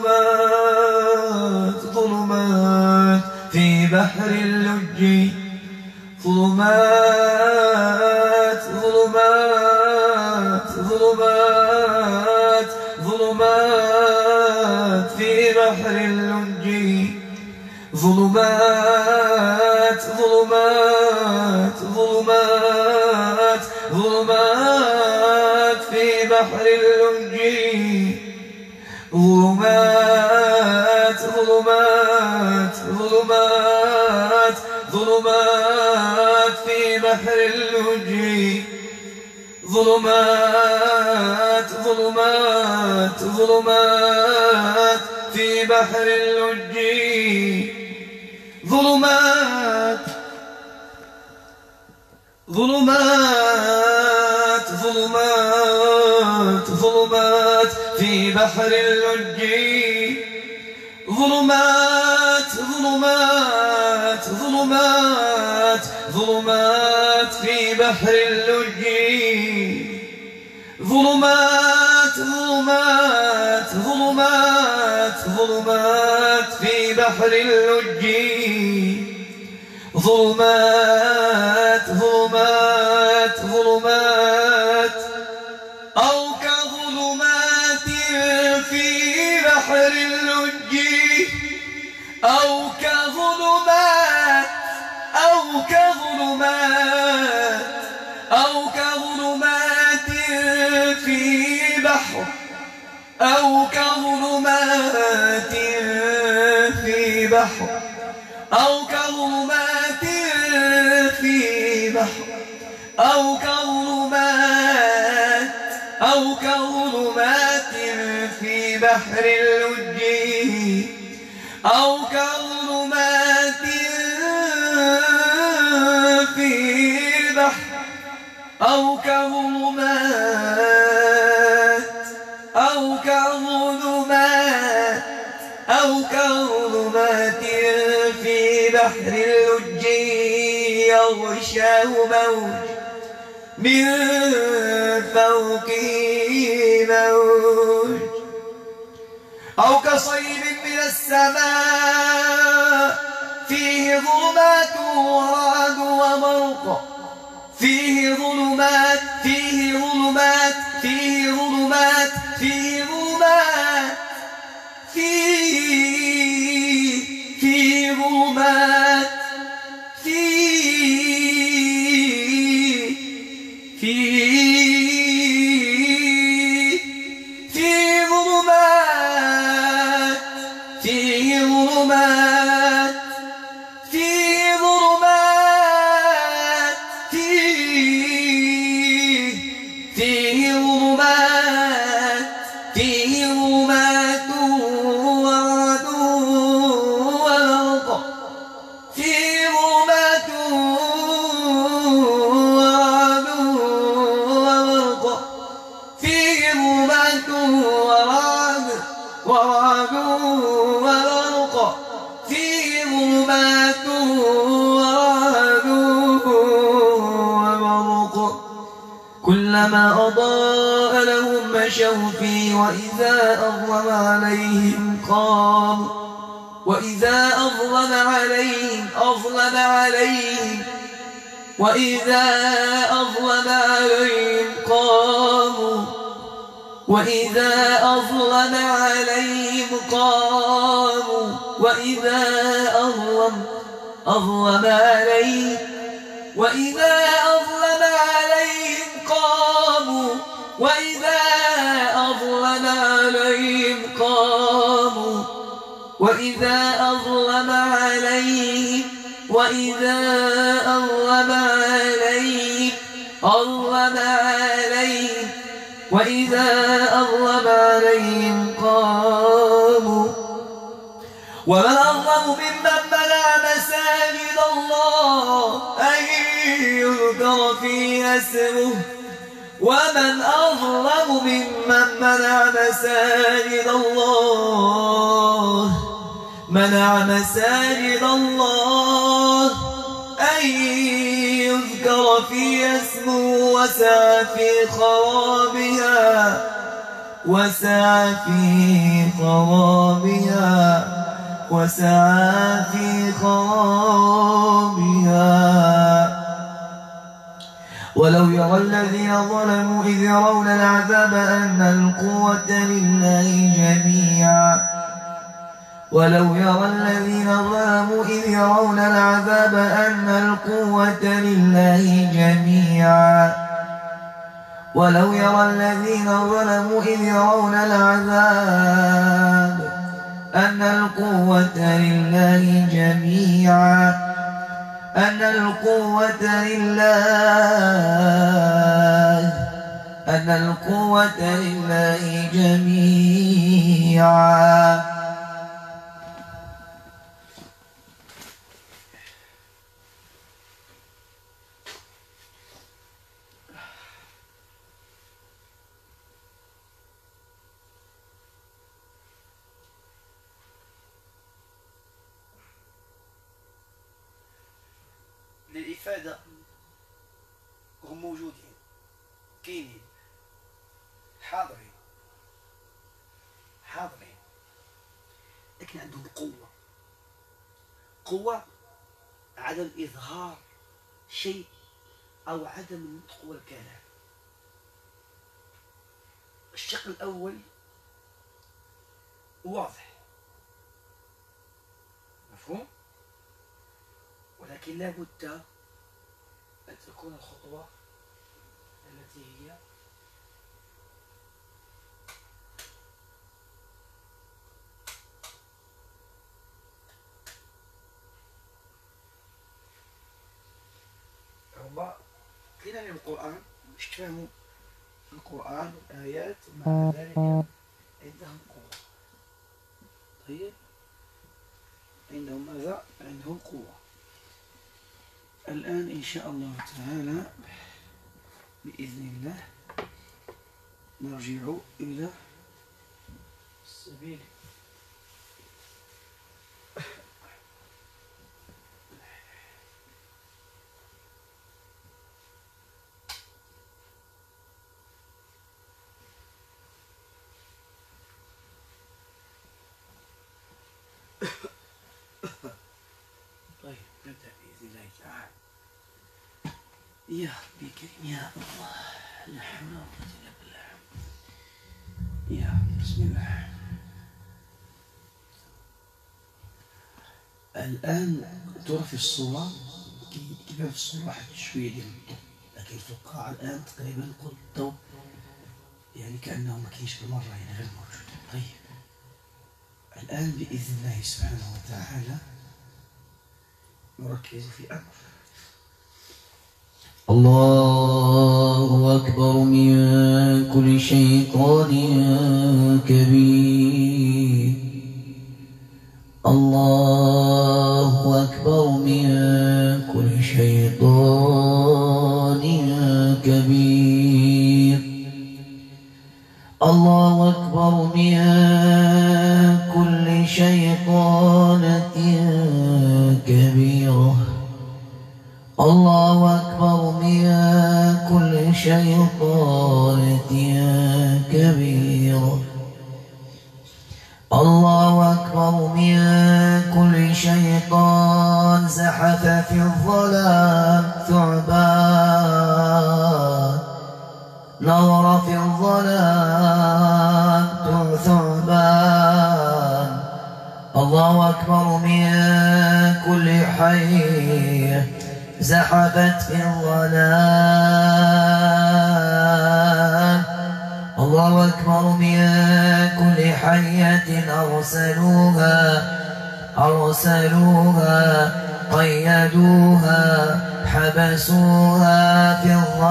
ظلمات ظلمات في بحر اللجي ظلمات ظلمات ظلمات ظلمات في بحر اللجي ظلمات ظلمات ظلمات ظلمات في بحر اللجي ظلمات ظلمات ظلمات ظلمات في بحر اللجي ظلمات ظلمات ظلمات في بحر اللجي ظلمات ظلمات ظلمات ظلمات في بحر اللجي ظلمات ظلمات ظلمات ظلمات في بحر اللجي ظلمات ظلمات ظلمات ظلمات في بحر اللجي ظلمات ظلمات ظلمات أو كظلمات في بحر اللجي أو كظلمات أو كظلمات أو كظلمات في بحر أو كظلمات في بحر أو كظلمات في بحر أو كظلمات أو كظلمات في بحر اللجي أو كظلمات في بحر أو كظلمات أو كظلمات أو كظلمات في بحر اللجي يغشاه موج من فوقه موج أو كصيب من السماء فيه ظلمات ورعد وبرق فيه ظلمات فيه ظلمات فيه ظلمات فيه ظلمات فيه فيه ظلمات فيه فيه فيه ظلمات فيه ظلمات فيه ظلمات فيه فيه ظلمات فيه ظلمات ورعد وبرق فيه ظلمات ورعد وبرق فيه ظلمات ورعد ورعد وبرق فيه ظلمات ورعد وبرق كلما أضاء لهم مشوا فيه وإذا أظلم عليهم قاموا وإذا أظلم عليهم أظلم عليهم وإذا أظلم عليهم قاموا وإذا أظلم عليهم قاموا وإذا أظلم أظلم عليهم وإذا أظلم عليهم قاموا وإذا أظلم عليهم قاموا وإذا أظلم عليهم وإذا أظلم عليهم أظلم عليهم وإذا أظلم عليهم قاموا ومن أظلم ممن منع مساجد الله أن يذكر فيها اسمه ومن أظلم ممن منع مساجد الله منع مساجد الله أن يذكر فيها اسمه وسعى في خرابها وسعى في خرابها وسعى في خرابها ولو يرى الذين ظلموا إذ يرون العذاب أن القوة لله جميعا ولو يرى الذين ظلموا إذ يرون العذاب أن القوة لله جميعا ولو يرى الذين ظلموا إذ يرون العذاب أن القوة لله جميعا أن القوة لله أن القوة لله جميعا. للإفادة هم موجودين كاينين حاضرين حاضرين لكن عندهم قوة قوة عدم إظهار شيء أو عدم النطق والكلام. الشق الأول واضح مفهوم، ولكن لا بد أن تكون الخطوة التي هي هما قيل للقرآن باش تفهموا القرآن والآيات ومع ذلك عندهم قوة. طيب عندهم ماذا؟ عندهم قوة. الآن إن شاء الله تعالى بإذن الله نرجع إلى السبيل طيب نبدأ بإذن الله تعالى. يا ربي كريم يا الله لا حول ولا قوة إلا بالله. يا بسم الله. الآن ترى في الصورة كيبان في الصورة واحد شوية ديال الضوء، لكن في القاعة الآن تقريبا كل الضوء يعني كأنه ما كاينش بالمرة، يعني غير موجود. طيب الآن بإذن الله سبحانه وتعالى نركز في أمر. الله أكبر من كل شيطان كبير. الله أكبر من كل شيطان كبير. الله أكبر من كل شيطانة كبيرة. الله أكبر من كل شيطانة كبيرة. الله أكبر من كل شيطان زحف في الظلام ثعبان نظر في الظلام ثعبان. الله أكبر من كل حي زحفت في الظلام. الله أكبر من كل حية أرسلوها أرسلوها قيدوها حبسوها في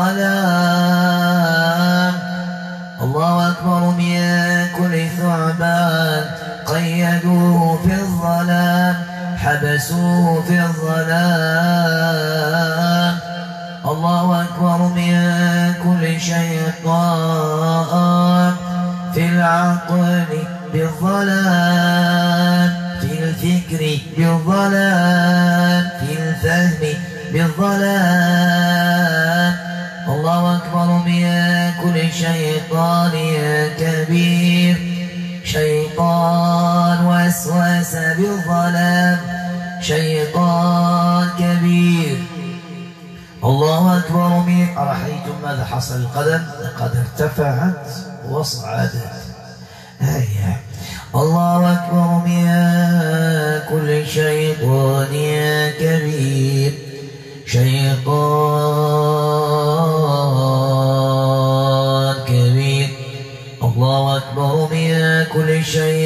الظلام. الله أكبر من كل ثعبان قيدوه في الظلام حبسوه في الظلام. الله أكبر من كل شيء بالظلام، في الفكر بالظلام، في الفهم بالظلام. الله أكبر من كل شيطان كبير. شيطان وسوس بالظلام، شيطان كبير. الله أكبر من. أرأيتم ماذا حصل؟ القدم قد ارتفعت وصعدت. هيا. الله أكبر من كل شيطان كبير. شيطان كبير. الله أكبر من كل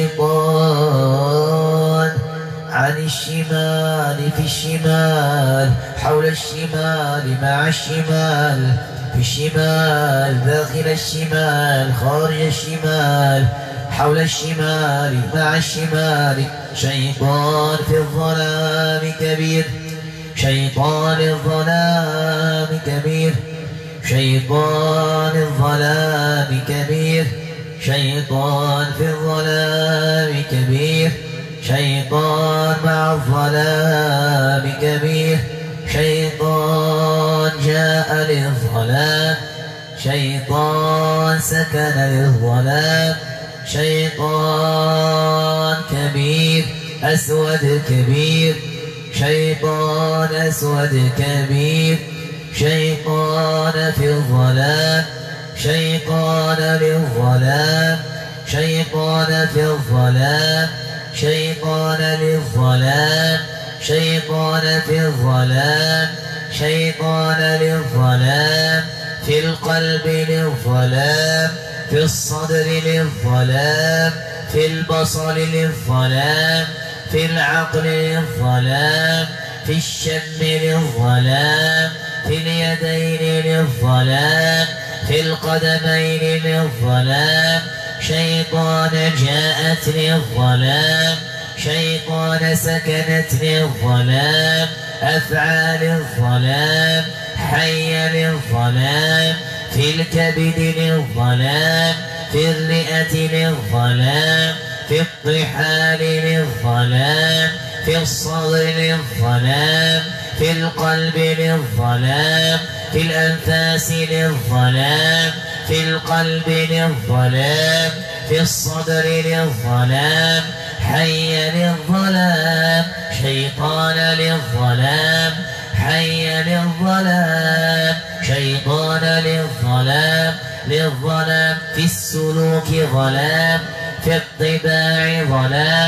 شيطان عن الشمال، في الشمال، حول الشمال، مع الشمال، في الشمال، داخل الشمال، خارج الشمال، حول الشمال، مع الشمال. شيطان في الظلام كبير. شيطان الظلام كبير. شيطان الظلام كبير. شيطان في الظلام كبير. شيطان مع الظلام كبير. شيطان جاء للظلام. شيطان سكن للظلام. شيطان كبير أسود كبير. شيطان أسود كبير. شيطان في الظلام. شيطان للظلام. شيطان في الظلام. شيطان للظلام. شيطان في الظلام. شيطان للظلام. في القلب للظلام. في الصدر للظلام. في البصر للظلام. في العقل للظلام. في الشم للظلام. في اليدين للظلام. في القدمين للظلام. شيطان جاءت للظلام. شيطان سكنت للظلام. أفعال الظلام. حي للظلام. في الكبد للظلام. في الرئة للظلام. في الطحال للظلام. في الصدر للظلام. في القلب للظلام. في الأنفاس للظلام. في القلب للظلام. في الصدر للظلام. حي للظلام. شيطان للظلام. حي للظلام. شيطان للظلام. للظلام. في السلوك ظلام. في الطباع ظلام.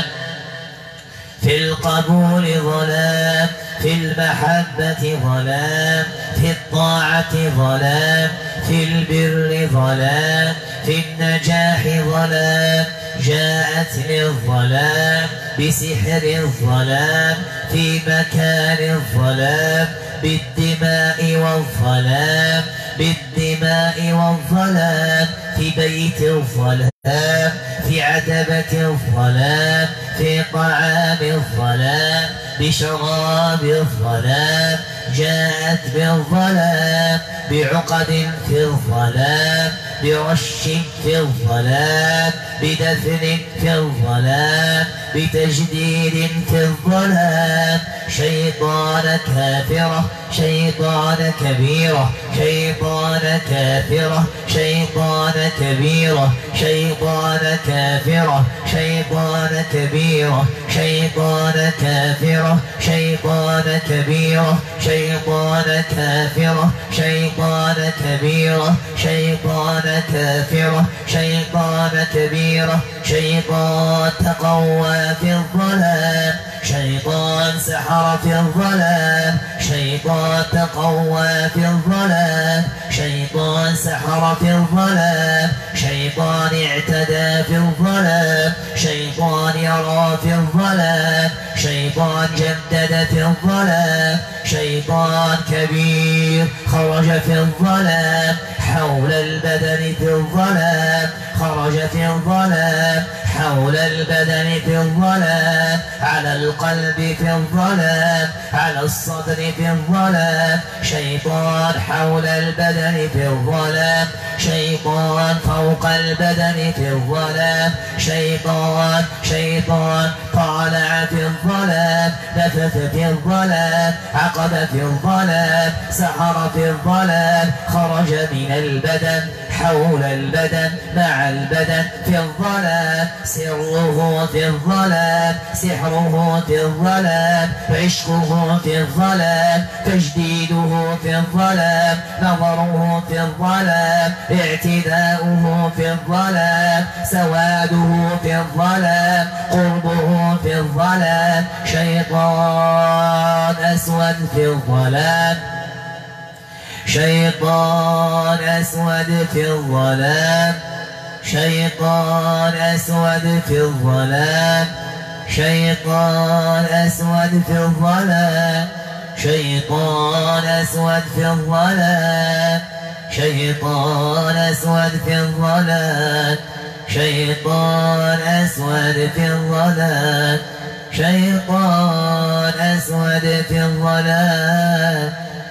في القبول ظلام. في المحبة ظلام. في الطاعة ظلام. في البر ظلام. في النجاح ظلام. جاءت للظلام. بسحر الظلام. في مكان الظلام. بالدماء والظلام. بالدماء والظلام. في بيت الظلام. في عتبة الظلام. في طعام الظلام. بشراب الظلام. جاءت بالظلام. بعقد في الظلام. برش في الظلام. بدفن في الظلام. بتجديد في الظلام. شيطان كافرة. شيطان كبيرة. شيطان كافرة. شيطان كبيرة. شيطان كافرة. شيطان كبيرة. شيطان كافرة. شيطان كبيرة. شيطان كافرة. شيطان كبيرة. شيطان كافرة. شيطان كبيرة. شيطان تقوى في الظلام. شيطان سحر في الظلام. شيطان تقوى في الظلام. شيطان سحر في الظلام. شيطان اعتدى في الظلام. شيطان يرى في الظلام. شيطان جدد في الظلام. شيطان كبير خرج في الظلام. حول البدن في الظلام. خرج في الظلام. حول حول البدن في الظلام، على القلب في الظلام، على الصدر في الظلام. شيطان حول البدن في الظلام، شيطان فوق البدن في الظلام. شيطان شيطان طالع في الظلام، نفث في الظلام، عقد في الظلام، سحر في الظلام. خرج من البدن حول البدن مع البدن في الظلام. سره في الظلام، سحره في الظلام، عشقه في الظلام، تجديده في الظلام، نظره في الظلام، اعتداؤه في الظلام، سواده في الظلام، قربه في الظلام. شيطان أسود في الظلام، شيطان أسود في الظلام، شيطان أسود في الظلام، شيطان أسود في الظلام، شيطان أسود في الظلام، شيطان أسود في الظلام، شيطان أسود في الظلام، شيطان أسود في الظلام،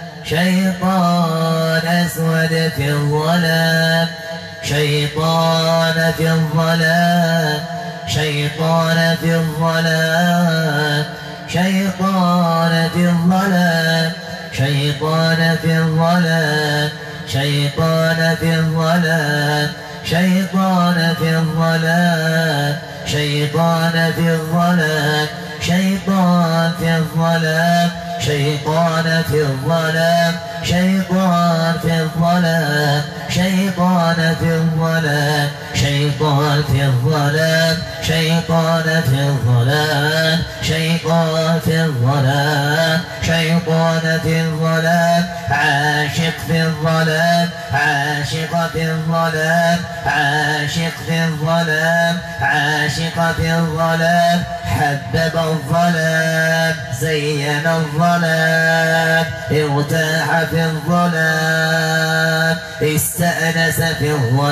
شيطان أسود في الظلام، شيطان في الظلام، شيطان في الظلام، شيطان في الظلام، شيطان في الظلام، شيطان في الظلام، شيطان في الظلام، شيطان في الظلام، شيطان في الظلام، شيطان في الظلام، شيطان في الظلام، شيطان في الظلام، شيطان في الظلام، شيطان في الظلام، شيطان في الظلام، شيطان في الظلام. عاشق في الظلام، عاشق في الظلام، عاشق في الظلام، عاشق في الظلام. حبب الظلام، زين الظلام، ارتاح في الظلام، استأنس في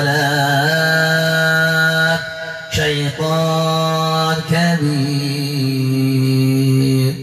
الظلام. شيطان كبير.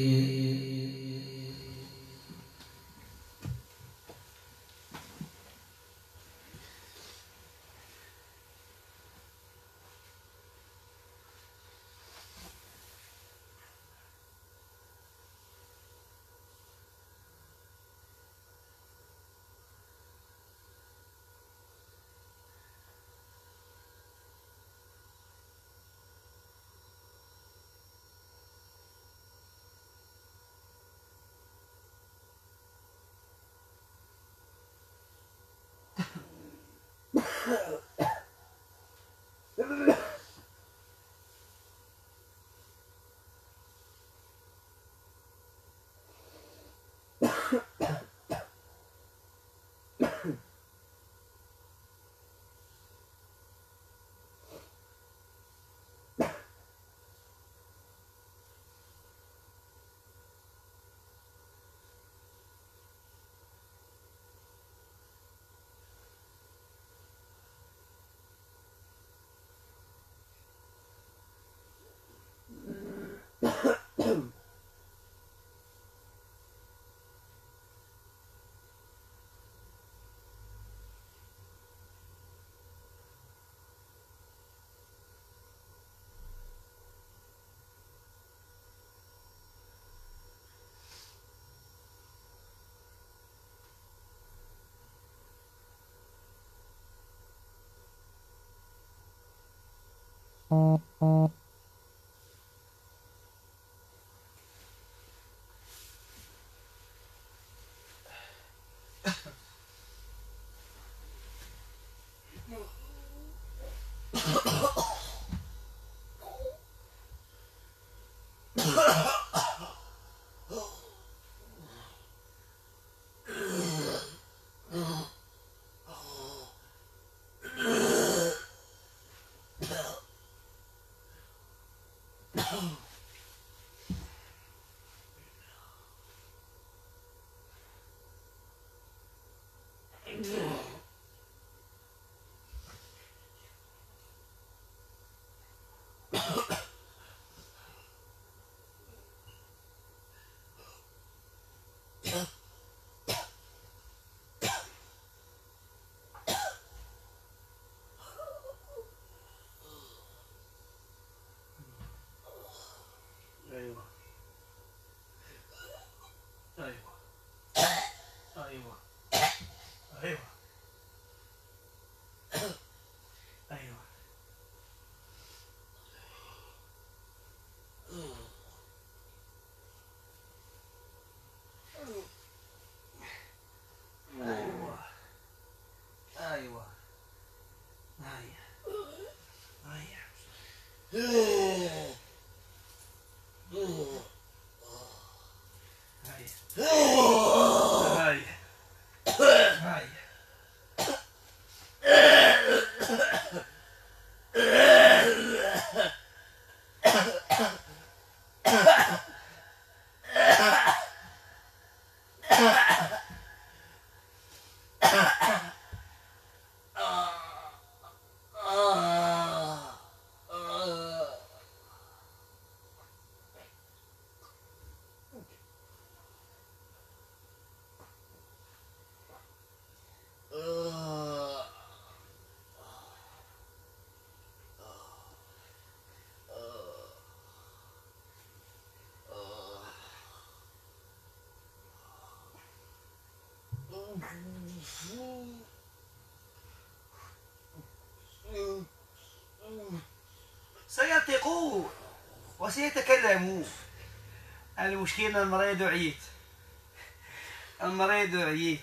سينطقون وسيتكلمون. المشكلة المريض عييت، المريض عييت.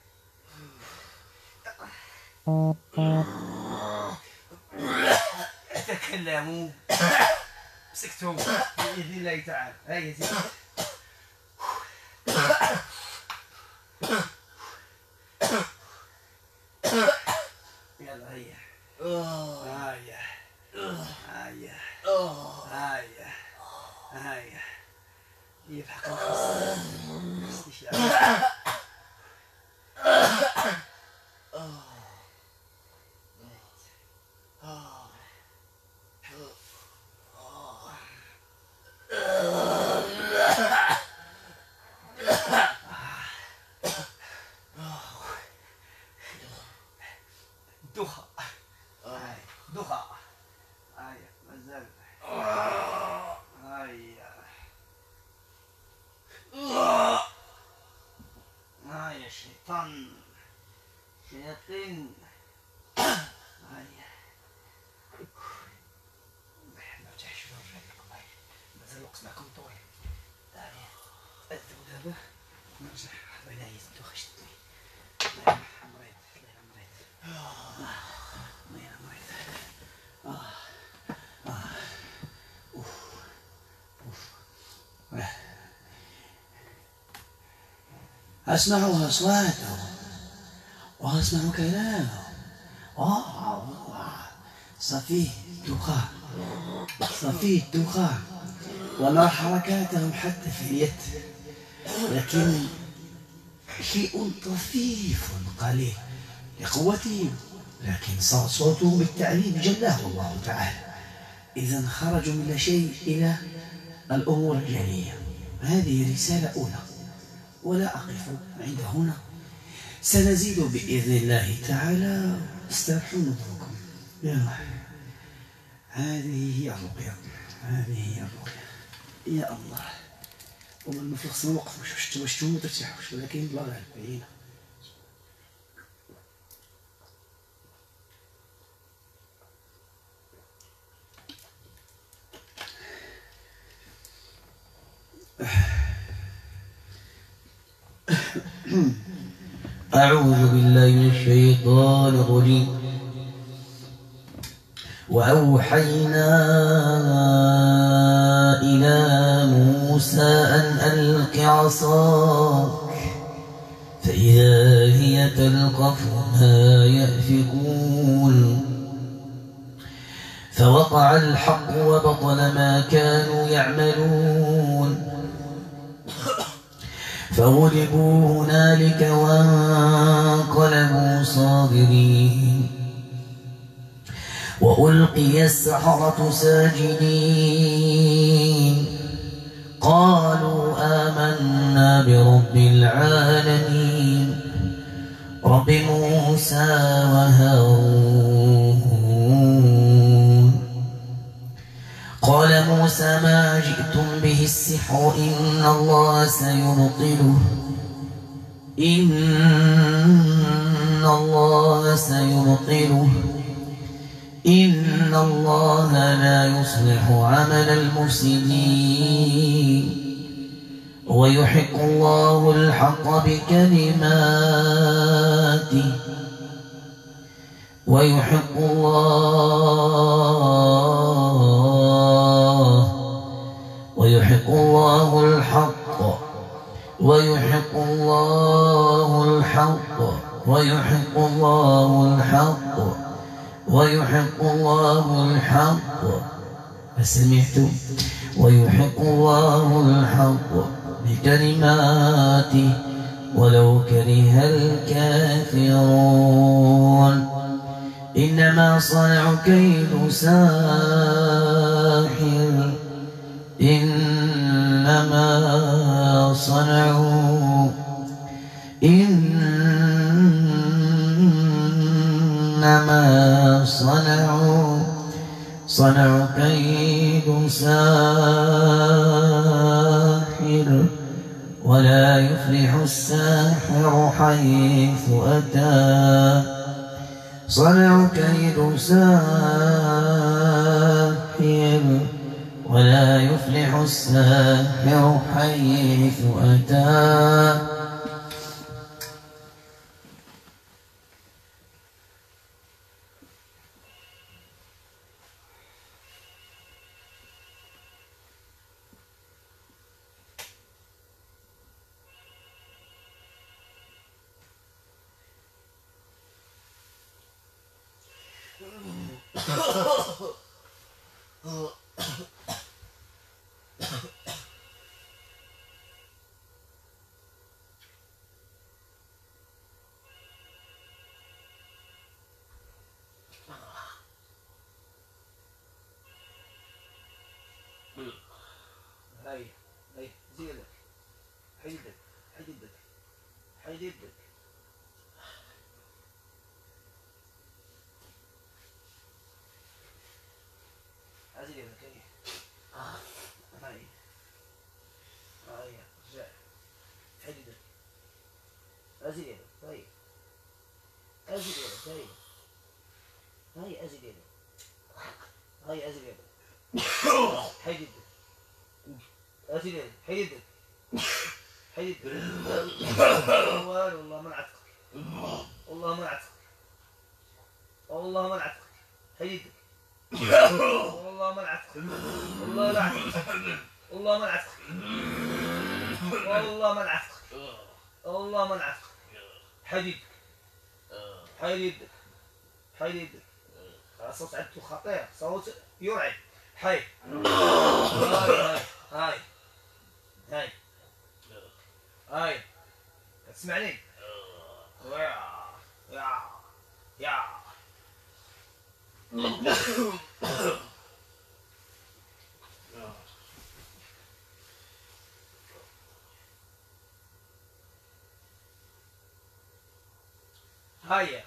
تكلموا سكتوا بإذن الله تعالى. هيا زيد. يلا هيا هيا هيا هيا هيا يلحق الخص استشعار. دوخة دوخة هيا مازال هيا هيا شيطان شياطين هيا نرجع شوف الرجال مازال الوقت معكم طويل. هيا أذو دابا نرجع بين هي الدوخة شدني. مريض طلع مريض مريض مريض. آه آه أوف أوف. أسمع أصواتهم وأسمع كلامهم. واو صفي الدخان صفي الدخان ونرى حركاتهم حتى في اليد، لكن شيء طفيف قليل لقوتهم، لكن صوتهم بالتعليم جلاه الله تعالى. إذا خرجوا من لا شيء إلى الأمور الجلية. هذه رسالة أولى، ولا أقف عند هنا، سنزيد بإذن الله تعالى. استرحوا نظركم. يلا هذه هي الرقية، هذه هي الرقية. يا الله ومن نفلق سنوقف واش واش ما ترتاحوش، ولكن بلا غالب بعينة. أعوذ بالله من الشيطان الرجيم. وأوحينا إلى موسى أن ألق عصاك فإذا هي تلقف ما يأفكون. فوقع الحق وبطل ما كانوا يعملون. فغلبوا هنالك وانقلبوا صاغرين. وألقي السحرة ساجدين قالوا آمنا برب العالمين رب موسى وهارون. قال موسى ما جئتم به السحر إن الله سيبطله إن الله سيبطله إن الله لا يصلح عمل المفسدين ويحق الله الحق بكلماته ويحق الله ويحق الله الحق ويحق الله الحق ويحق الله الحق ويحق الله الحق. فسمعتم ويحق الله الحق بكلماته ولو كره الكافرون. إنما صنعوا كيد ساحر إنما صنعوا إنما صنعوا صنعوا كيد ساحر ولا يفلح الساحر حيث أتى صنع كيد ساحر ولا يفلح الساحر حيث أتى. هاي هاي زيادة حيدك حيدك حيدك أزيدك هاي هاي هاي رجع حيدك أزيدك هاي أزيدك هاي هاي أزيدك هاي أزيدك حيدك أزيدك حيدك حيدك والله منعتك والله منعتك والله منعتك حيدك والله منعتك والله لعنتك والله منعتك والله منعتك والله منعتك حيدك حيدك حيدك صوت عدته خطير صوت يرعب حي هاي هاي هاي هاي تسمعني يا يا يا هيا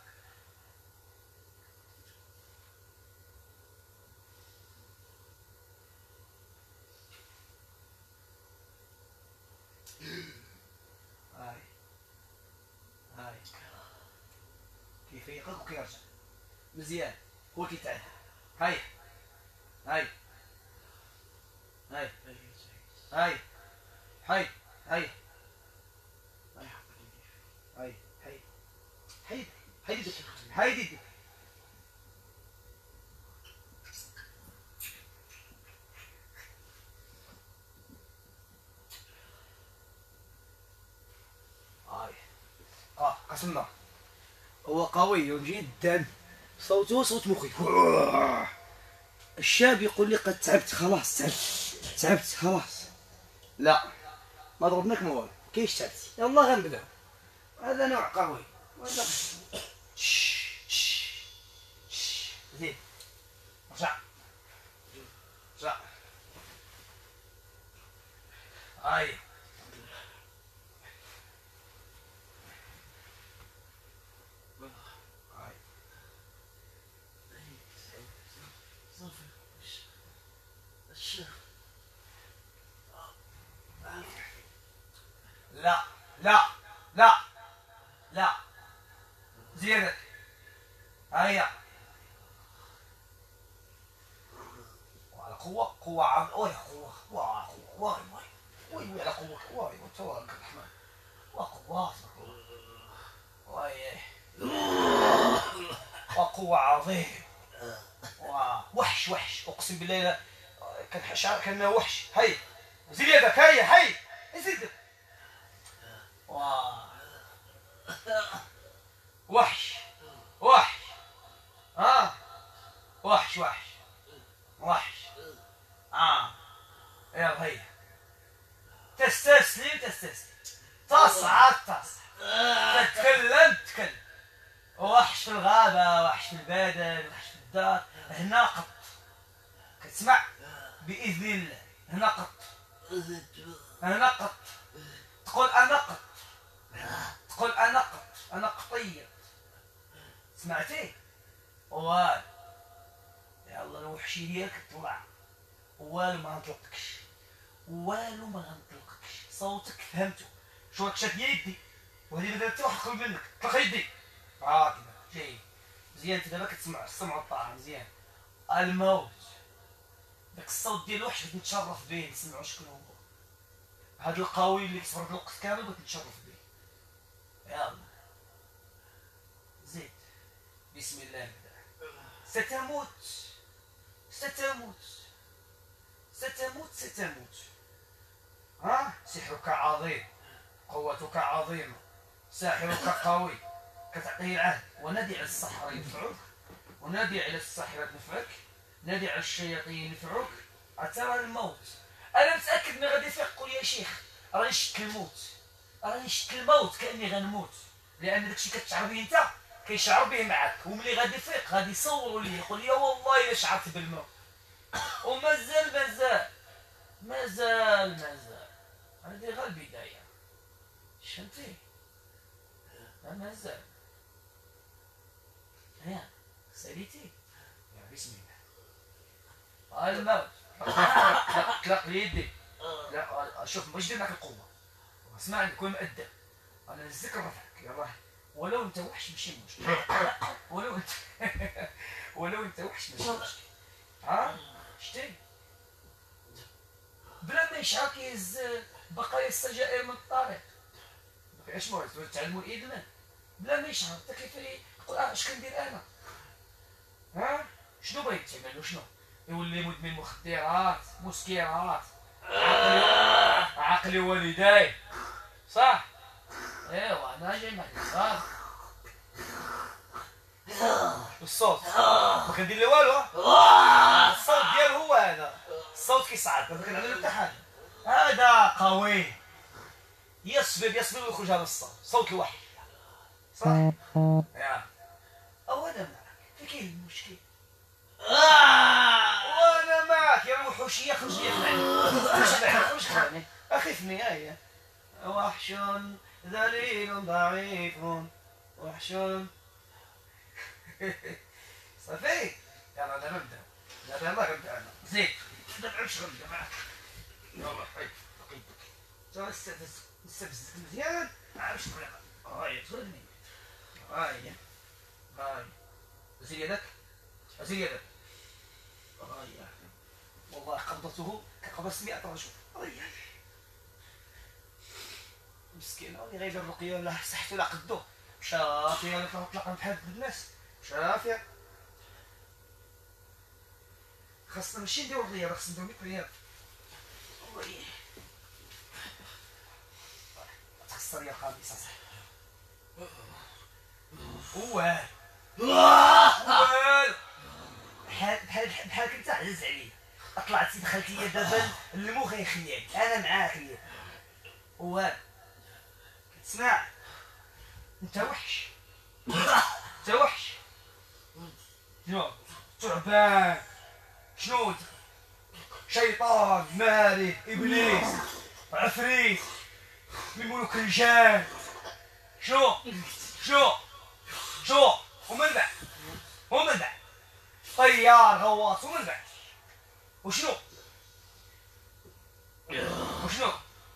هاي هاي كيف يقف وكيرجع مزيان هو كي تعب هاي هاي هاي هاي هاي هاي هاي هاي هاي هاي هاي هاي اه قسمنا هو قوي جدا صوته صوت مخيف الشاب يقول لي قد تعبت خلاص تعبت تعبت خلاص لا ما ضربناك ما والو كيش تعبت يلا غنبداو هذا نوع قوي هذا زيد رجع رجع هاي لا لا لا لا زيادة هيا وعلى قوة قوة عظيمة وي قوة قوة قوة وي وي وي على قوة وي وتبارك الرحمن وقوة وي وقوة عظيمة ووحش وحش أقسم بالله كان حشار كان وحش هي زيد يدك هيا هي زيد واه وحش وحش ها وحش وحش وحش اه يلا هيا تستسلم تستسلم تصعد تصعد تتكلم تتكلم وحش في الغابة وحش في البادن وحش في الدار هنا قط كتسمع بإذن الله هنا قط هنا قط تقول أنا قط تقول أنا قط أنا قطية سمعتي؟ وال يلا الوحشي ديالك طلع والو ما غنطلقكش والو ما غنطلقكش صوتك فهمته. شو راك شاد يدي وهذه اللي درتي واحد قريب منك طلق يدي هاكذا جاي مزيان. انت دابا كتسمع السمع والطاعه مزيان. الموت داك الصوت ديال الوحش بغيت نتشرف به نسمعو شكون هو. هذا القوي اللي كتفرض الوقت كامل بغيت نتشرف به. يلا زيد. بسم الله نبدا. ستموت ستموت ستموت ستموت. ها سحرك عظيم، قوتك عظيمة، ساحرك قوي، كتعطيه العهد. ونادي على السحرة ينفعوك، ونادي على الساحرة تنفعك، نادي على الشياطين ينفعوك، حتى الموت. أنا متأكد من غادي يفيق يقول يا شيخ راني شفت الموت، راني شفت الموت كأني غنموت، لأن داكشي كتشعر به أنت كيشعر به معك. وملي غادي يفيق غادي يصوروا ليه يقول يا والله إلا شعرت بالموت. ومازال مازال مازال مازال هذه غير البداية. فهمتي؟ مازال يا ساليتي يا بسم الله. الموت طلق لي يدي. لا شوف بغيت ندير معاك القوة، اسمعني كون مؤدب. انا نزلك رفعك يلاه، ولو انت وحش ماشي مشكل. ولو انت ولو انت وحش ماشي مشكل. ها شتي بلا ما يشعرك يهز بقايا السجائر من الطريق. اش موعد تعلموا الادمان بلا ما يشعر. حتى كيف يقول اه اش كندير انا؟ ها شنو بغيت تعمل له؟ شنو يولي مدمن مخدرات مسكرات عقلي عقلي والداي صح؟ ايوا انا جاي معك صح. الصوت ما كندير له والو. الصوت ديالو هو هذا الصوت كيصعد. دابا كنعمل له حتى حاجه. هذا قوي يصبر يصبر ويخرج هذا الصوت صوت الوحي صح؟ يا او انا معك فين كاين المشكل؟ وانا معك يا وحوشيه. خرج لي خلعني خرج خلعني اخفني. هيا وحش ذليل ضعيف وحش. صافي يلا دابا نبدا. دابا يلاه غنبدا انا. زيد دابا عرفت غنبدا معاك. يلا حيد تا نستفز نستفز مزيان. عرفت الطريقه. هاهي تردني. هاهي هاهي زيد يدك زيد يدك. هاهي والله قبضته كقبض مئة رجل. هاهي مسكين راني غير الرقيه ولا صحته لا قدو. شافي انا كنطلق بحال الناس. شافي خاصنا ماشي نديرو الرياضه، خاصنا نديرو مية رياضه. وي تخسر يا قميص اصاحبي. واه واه بحال بحال بحال كنت عزيز عليا. طلعتي دخلتي دابا المخ يخليك. انا معاك اليوم. واه كتسمع انت وحش انت وحش. شنو تعبان؟ شنو شيطان مارد ابليس عفريت من ملوك الجان. شنو شنو شنو ومن بعد ومن بعد طيار غواص ومن بعد وشنو وشنو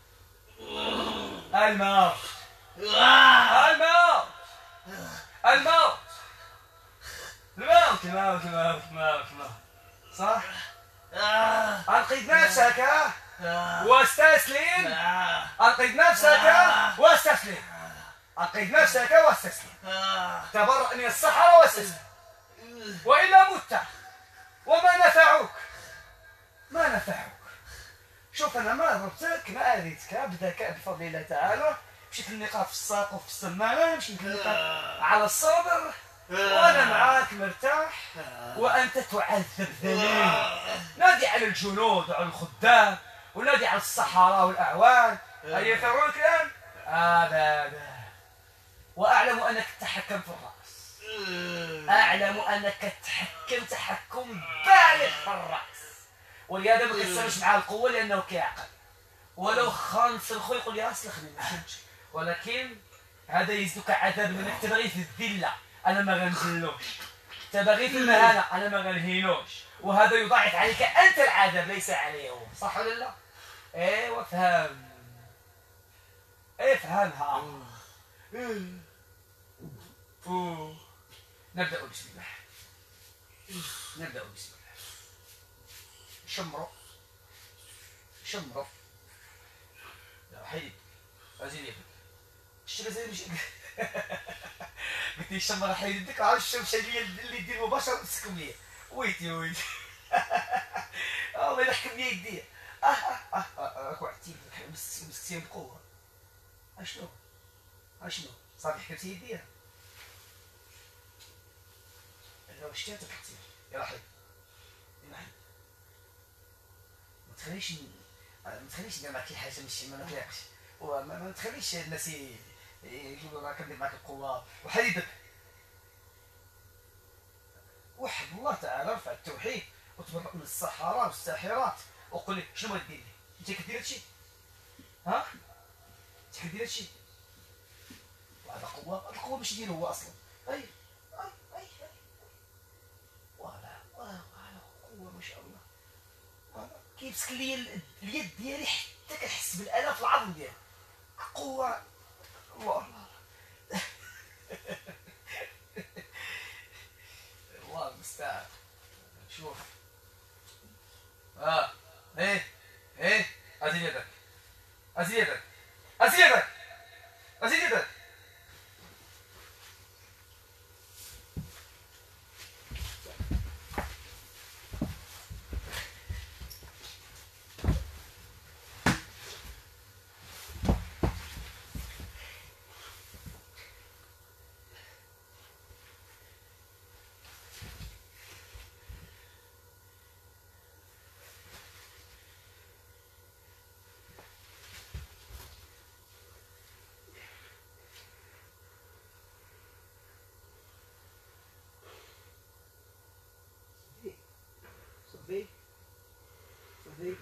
الموت الموت الموت الموت الموت الموت الموت الموت صح؟ أنقذ نفسك واستسلم. أنقذ نفسك واستسلم. أنقذ نفسك واستسلم. تبرأ من السحرة واستسلم وإلا مت. وما نفعوك ما نفعوك. شوف أنا ما ضربتك ما أذيتك بذكاء بفضل الله تعالى. مشيت للنقاط في الساق وفي السمانة. مشيت للنقاط على الصدر وأنا معاك مرتاح وأنت تعذب ذليل. نادي على الجنود وعلى الخدام ونادي على السحرة والأعوان. هل يفعلونك الآن؟ أبدا. وأعلم أنك تتحكم في الرأس. أعلم أنك تتحكم تحكم بالغ في الرأس. ولهذا ما كتسالش مع القوة لأنه كيعقل. ولو خانس الخو يقول لي أسلخني ماشي مشكل. ولكن هذا يزدك عذاب منك. تبغي في الذلة أنا ما غنزلوش. تبغي في المهانة أنا ما غنهينوش. وهذا يضاعف عليك أنت العذاب ليس عليه هو. صح ولا لا؟ ايوا فهم افهمها. نبدأ بسم الله. نبدأ بسم الله. شمرو شمرو يا وحيد أزيد يدك. الشمس زي مش قلت لي الشمرة حيد يدك. عارف الشمس اللي يدير مباشرة تسكم ليا. ويتي ويتي والله يحكم لي يدي. اه اه اه راك وعدتيني مسكتيني بقوة. اشنو؟ اشنو؟ صافي حكمتي يديها. انا واش شتي تحكتي؟ يلا حيد. يلا حيد. ما تخليش ما تخليش ندير معاك حاجة ماشي ما نطيقش. وما تخليش الناس يقولوا راك كندير معاك القوة. وحيدك. وحد الله تعالى، رفع التوحيد وتبرأ من السحرة والساحرات. وقول لي شنو بغيت دير لي؟ انت كدير هادشي؟ ها؟ انت كدير هادشي؟ وهذا قوة، هاد القوة ماشي ديالو هو أصلا. أي أي أي أي ولا ولا قوة ما شاء الله. ولا كيمسك لي اليد ديالي حتى كنحس بالآلام في العظم ديالي. قوة الله الله الله المستعان. شوف اه ايه ايه ازيد يدك ازيد يدك ازيد يدك ازيد يدك. صافي صافي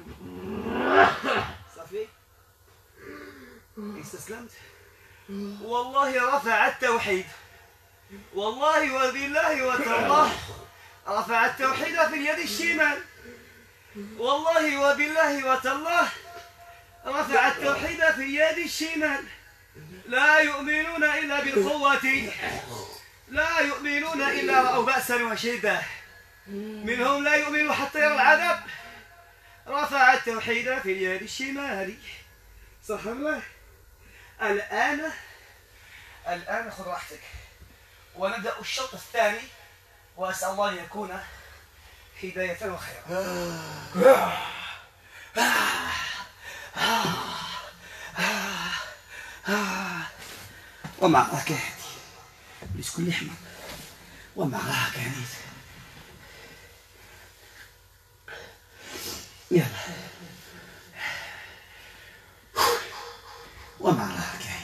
صافي استسلمت. والله رفع التوحيد، والله وبالله وتالله رفع التوحيد في اليد الشمال. والله وبالله وتالله رفع التوحيد في اليد الشمال. لا يؤمنون إلا بالقوة، لا يؤمنون إلا رأوا بأسا وشدة، منهم لا يؤمن حتى يرى العذاب. رفع التوحيد في اليد الشمال. صح الله. الآن الآن خذ راحتك ونبدأ الشوط الثاني، وأسأل الله أن يكون هداية وخيرا. ومعك هذه لكل حمى ومعك هذه. يلا ومعك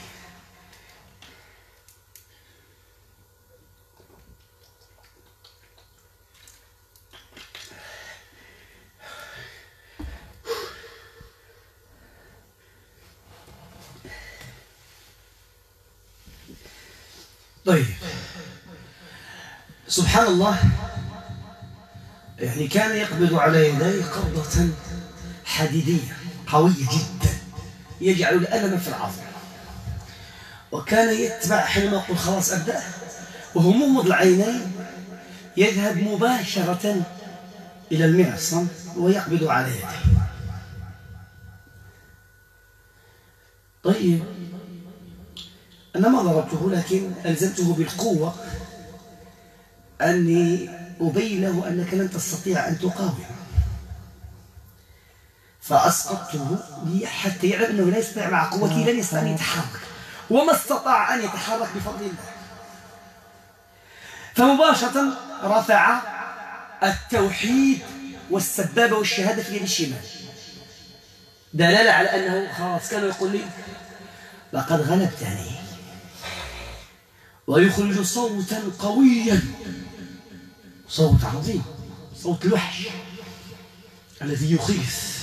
طيب. سبحان الله، يعني كان يقبض على يديه قبضة حديدية قوية جدا يجعل الألم في العظم، وكان يتبع حينما يقول خلاص أبدأ وهو مغمض العينين يذهب مباشرة إلى المعصم ويقبض على يديه. طيب أنا ما ضربته، لكن ألزمته بالقوة أني أبين له أنك لن تستطيع أن تقاوم، فأسقطته حتى يعلم أنه لا يستطيع مع قوته لن يستطيع أن يتحرك، وما استطاع أن يتحرك بفضل الله. فمباشرة رفع التوحيد والسبابة والشهادة في يد الشمال، دلالة على أنه خلاص كان يقول لي لقد غلبتني، ويخرج صوتا قويا، صوت عظيم، صوت الوحش الذي يخيف.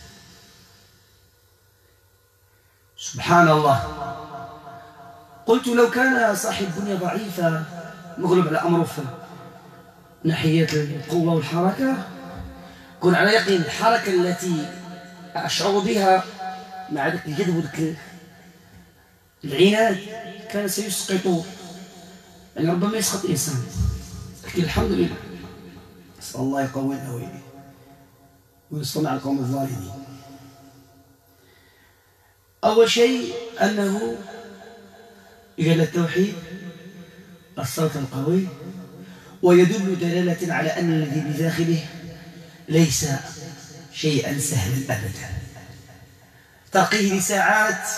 سبحان الله. قلت لو كان صاحب بنية ضعيفة مغلب على أمره في ناحية القوة والحركة، كن على يقين الحركة التي أشعر بها مع ذلك الجذب وذلك العناد كان سيسقط، يعني ربما يسقط إنسان، لكن الحمد لله نسأل الله يقوينا وينصرنا على القوم الظالمين. أول شيء أنه إجابة التوحيد الصوت القوي، ويدل دلالة على أن الذي بداخله ليس شيئا سهلا أبدا، ترقيه لساعات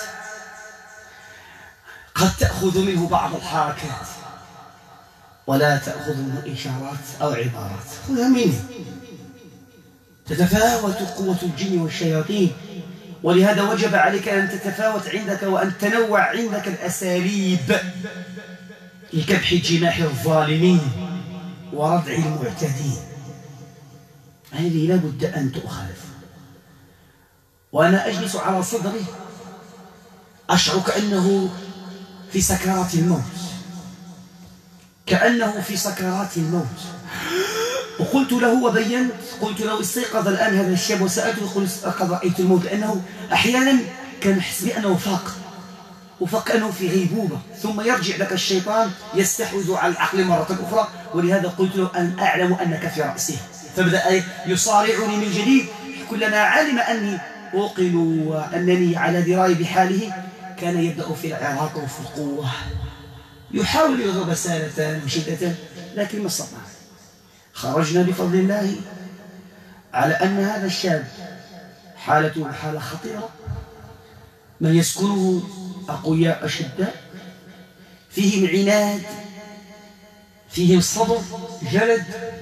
قد تأخذ منه بعض الحركات ولا تأخذ منه إشارات أو عبارات، خذها منه. تتفاوت قوة الجن والشياطين، ولهذا وجب عليك أن تتفاوت عندك وأن تنوع عندك الأساليب لكبح جماح الظالمين وردع المعتدين. هذه لا بد أن تؤخذ. وأنا أجلس على صدري أشعر كأنه في سكرات الموت، كأنه في سكرات الموت. وقلت له وبينت، قلت له استيقظ الآن هذا الشاب وسألته، قلت لقد رأيت الموت، لأنه أحيانا كان يحس بأنه فاق وفاق أنه في غيبوبة، ثم يرجع لك الشيطان يستحوذ على العقل مرة أخرى. ولهذا قلت له أن أعلم أنك في رأسه، فبدأ يصارعني من جديد. كلما علم أني أوقن وأنني على دراية بحاله كان يبدأ في العراق وفي القوة، يحاول يضرب سالة وشدة، لكن ما استطاع. خرجنا بفضل الله على أن هذا الشاب حالته حالة خطيرة، من يسكنه أقوياء أشداء، فيهم عناد، فيهم صبر، جلد.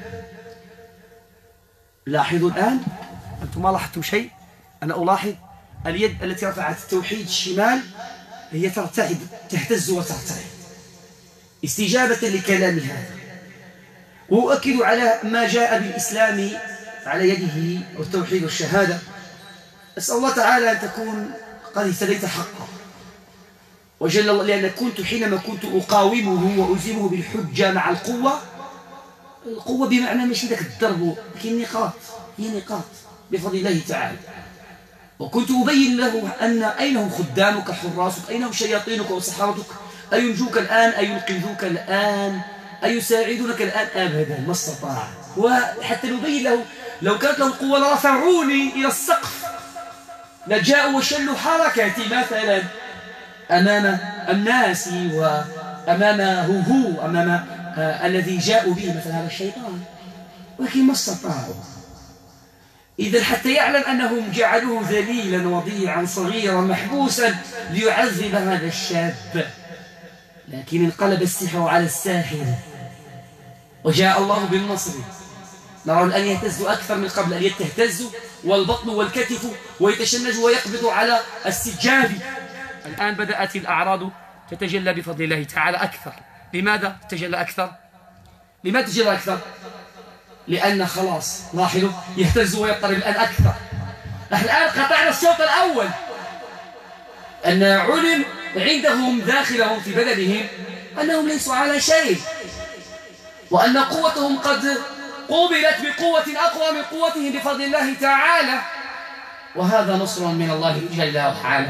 لاحظوا الآن، أنتم ما لاحظتم شيء؟ أنا ألاحظ اليد التي رفعت التوحيد الشمال هي ترتعد، تهتز وترتعد استجابة لكلام هذا. وأؤكد على ما جاء بالإسلام على يده والتوحيد والشهادة. أسأل الله تعالى أن تكون قد اهتديت حقا وجل الله، لأن كنت حينما كنت أقاومه وألزمه بالحجة مع القوة، القوة بمعنى ماشي ذاك الضرب، لكن نقاط، هي نقاط بفضل الله تعالى. وكنت أبين له أن أين هم خدامك حراسك، أين هم شياطينك وسحرتك، أينجوك الآن، أينقذوك الآن، أيساعدونك الآن؟ أبدا، ما استطاع. وحتى نبين له لو كانت له القوة لرفعوني إلى السقف، لجاءوا وشلوا حركاتي مثلا أمام الناس وأمامه هو، أمام آه الذي جاءوا به مثلا هذا الشيطان، ولكن ما استطاعوا. إذا حتى يعلم أنهم جعلوه ذليلا وضيعا صغيرا محبوسا ليعذب هذا الشاب، لكن انقلب السحر على الساحر وجاء الله بالنصر. نرى الآن يهتز أكثر من قبل، اليد تهتز والبطن والكتف ويتشنج ويقبض على السجاد. الآن بدأت الأعراض تتجلى بفضل الله تعالى أكثر. لماذا تتجلى أكثر؟ لماذا تتجلى أكثر؟ لأن خلاص لاحظوا يهتز ويضطرب الآن أكثر. نحن الآن قطعنا الشوط الأول، أن علم عندهم داخلهم في بدنهم أنهم ليسوا على شيء، وأن قوتهم قد قوبلت بقوة أقوى من قوتهم بفضل الله تعالى، وهذا نصر من الله جل وعلا.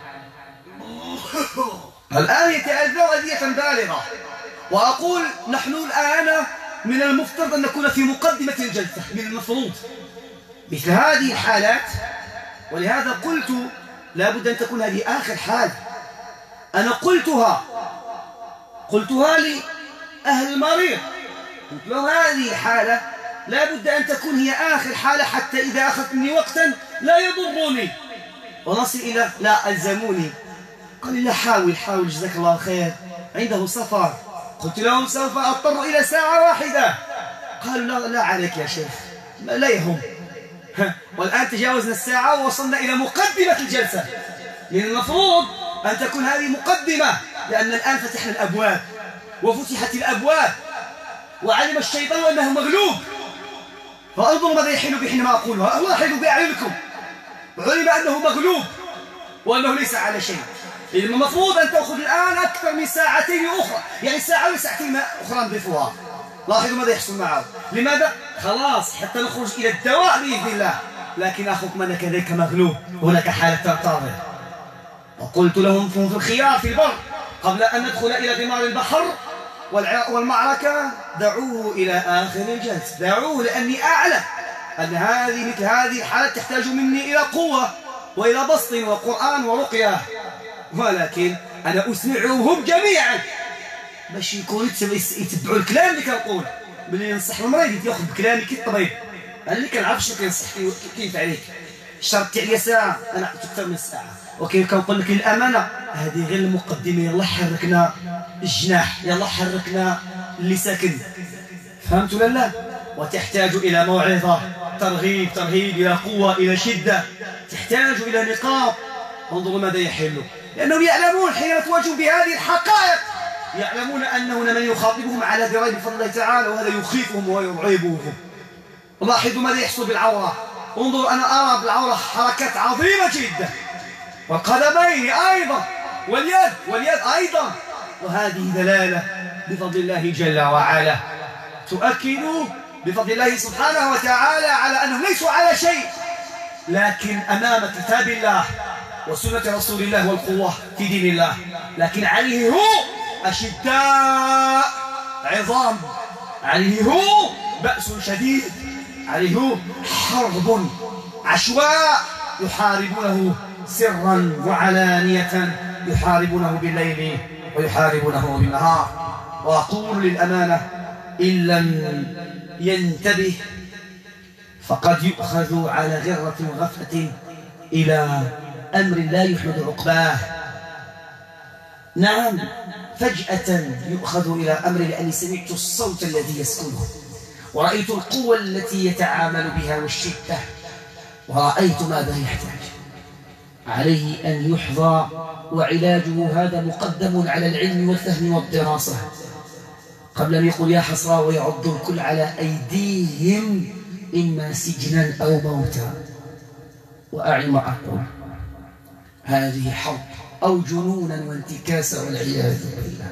الآن يتأذوا أذية بالغة، وأقول نحن الآن من المفترض أن نكون في مقدمة الجلسة، من المفروض مثل هذه الحالات. ولهذا قلت لا بد أن تكون هذه آخر حال. أنا قلتها قلتها لأهل المريض، قلت لهم هذه الحالة لا بد أن تكون هي آخر حالة، حتى إذا أخذت مني وقتا لا يضرني ونصل إلى لا ألزموني. قال لي لا، حاول حاول جزاك الله خير، عنده سفر. قلت لهم سوف أضطر إلى ساعة واحدة. قالوا لا لا عليك يا شيخ، لا يهم. والآن تجاوزنا الساعة ووصلنا إلى مقدمة الجلسة. من المفروض أن تكون هذه مقدمة، لأن الآن فتحنا الأبواب وفتحت الأبواب وعلم الشيطان أنه مغلوب. فانظروا ماذا يحين بي حينما أقولها، لاحظوا بأعينكم، علم أنه مغلوب وأنه ليس على شيء. إذن المفروض أن تأخذ الآن أكثر من ساعتين أخرى، يعني ساعة وساعتين أخرى نضيفها. لاحظوا ماذا يحصل معه. لماذا؟ خلاص حتى نخرج إلى الدواء بإذن الله. لكن أخوكم أنا كذلك مغلوب، هناك حالة تنتظر. وقلت لهم كونوا في الخيار في البر قبل أن ندخل إلى غمار البحر والمعركة، دعوه إلى آخر الجلسة، دعوه لأني أعلم أن هذه مثل هذه الحالات تحتاج مني إلى قوة وإلى بسط وقرآن ورقية، ولكن أنا أسمعهم جميعا باش يكونوا يتبعوا الكلام اللي كنقول. ملي ينصح المريض ياخذ بكلامي كي الطبيب، انا اللي كنعرف شنو كينصح كيف عليك. شرطت عليا ساعه، انا عطيت اكثر من ساعه، وكيف كنقول لك الامانه هذه غير المقدمه. يلا حركنا الجناح، يلا حركنا اللي ساكن، فهمت ولا لا؟ وتحتاج الى موعظه، ترغيب ترهيب، الى قوه، الى شده، تحتاج الى نقاط. انظروا ماذا يحل، لانهم يعلمون حينما تواجهون بهذه الحقائق يعلمون أن هنا من يخاطبهم على دراية بفضل الله تعالى، وهذا يخيفهم ويرعبهم. لاحظوا ماذا يحصل بالعورة. انظروا، أنا أرى بالعورة حركات عظيمة جدا، والقدمين أيضا، واليد واليد أيضا، وهذه دلالة بفضل الله جل وعلا تؤكد بفضل الله سبحانه وتعالى على أنهم ليسوا على شيء، لكن أمام كتاب الله وسنة رسول الله والقوة في دين الله. لكن عليه هو أشداء عظام، عليه هو بأس شديد، عليه هو حرب عشواء، يحاربونه سرا وعلانية، يحاربونه بالليل ويحاربونه بالنهار. وأقول للأمانة إن لم ينتبه فقد يؤخذ على غرة وغفلة إلى أمر لا يحمد عقباه. نعم، فجأة يؤخذ إلى أمر، لأني سمعت الصوت الذي يسكنه، ورأيت القوة التي يتعامل بها والشدة، ورأيت ماذا يحتاج. عليه أن يحظى، وعلاجه هذا مقدم على العلم والفهم والدراسة، قبل أن يقول يا حسرى ويعض الكل على أيديهم إما سجنا أو موتا. وأعي ما أقول، هذه حرب أو جنونا وانتكاسا والعياذ بالله.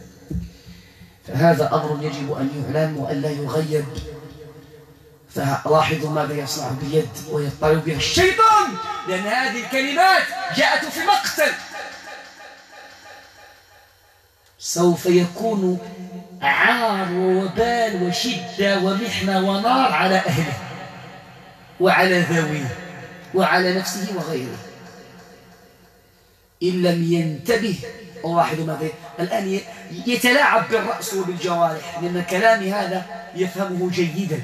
فهذا أمر يجب أن يعلم وأن لا يغيب. فلاحظوا ماذا يصنع باليد ويضطرب بها الشيطان، لأن هذه الكلمات جاءت في مقتل، سوف يكون عار ووبال وشدة ومحنة ونار على أهله وعلى ذويه وعلى نفسه وغيره إن لم ينتبه. ولاحظوا ماذا الآن يتلاعب بالرأس وبالجوارح، لأن كلامي هذا يفهمه جيدا،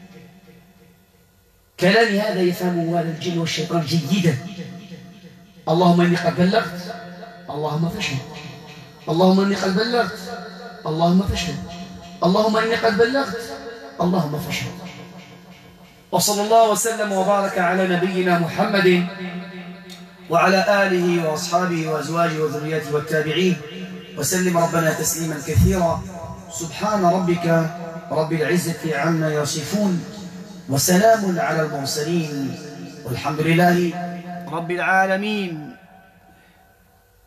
كلامي هذا يفهمه هذا الجن والشيطان جيدا. اللهم إني قد بلغت، اللهم فاشهد، اللهم إني قد بلغت، اللهم فاشهد، اللهم إني قد بلغت، اللهم فاشهد. وصلى الله وسلم وبارك على نبينا محمد وعلى آله وأصحابه وأزواجه وذرياته والتابعين، وسلم ربنا تسليما كثيرا. سبحان ربك رب العزة عما يصفون، وسلام على المرسلين، والحمد لله رب العالمين.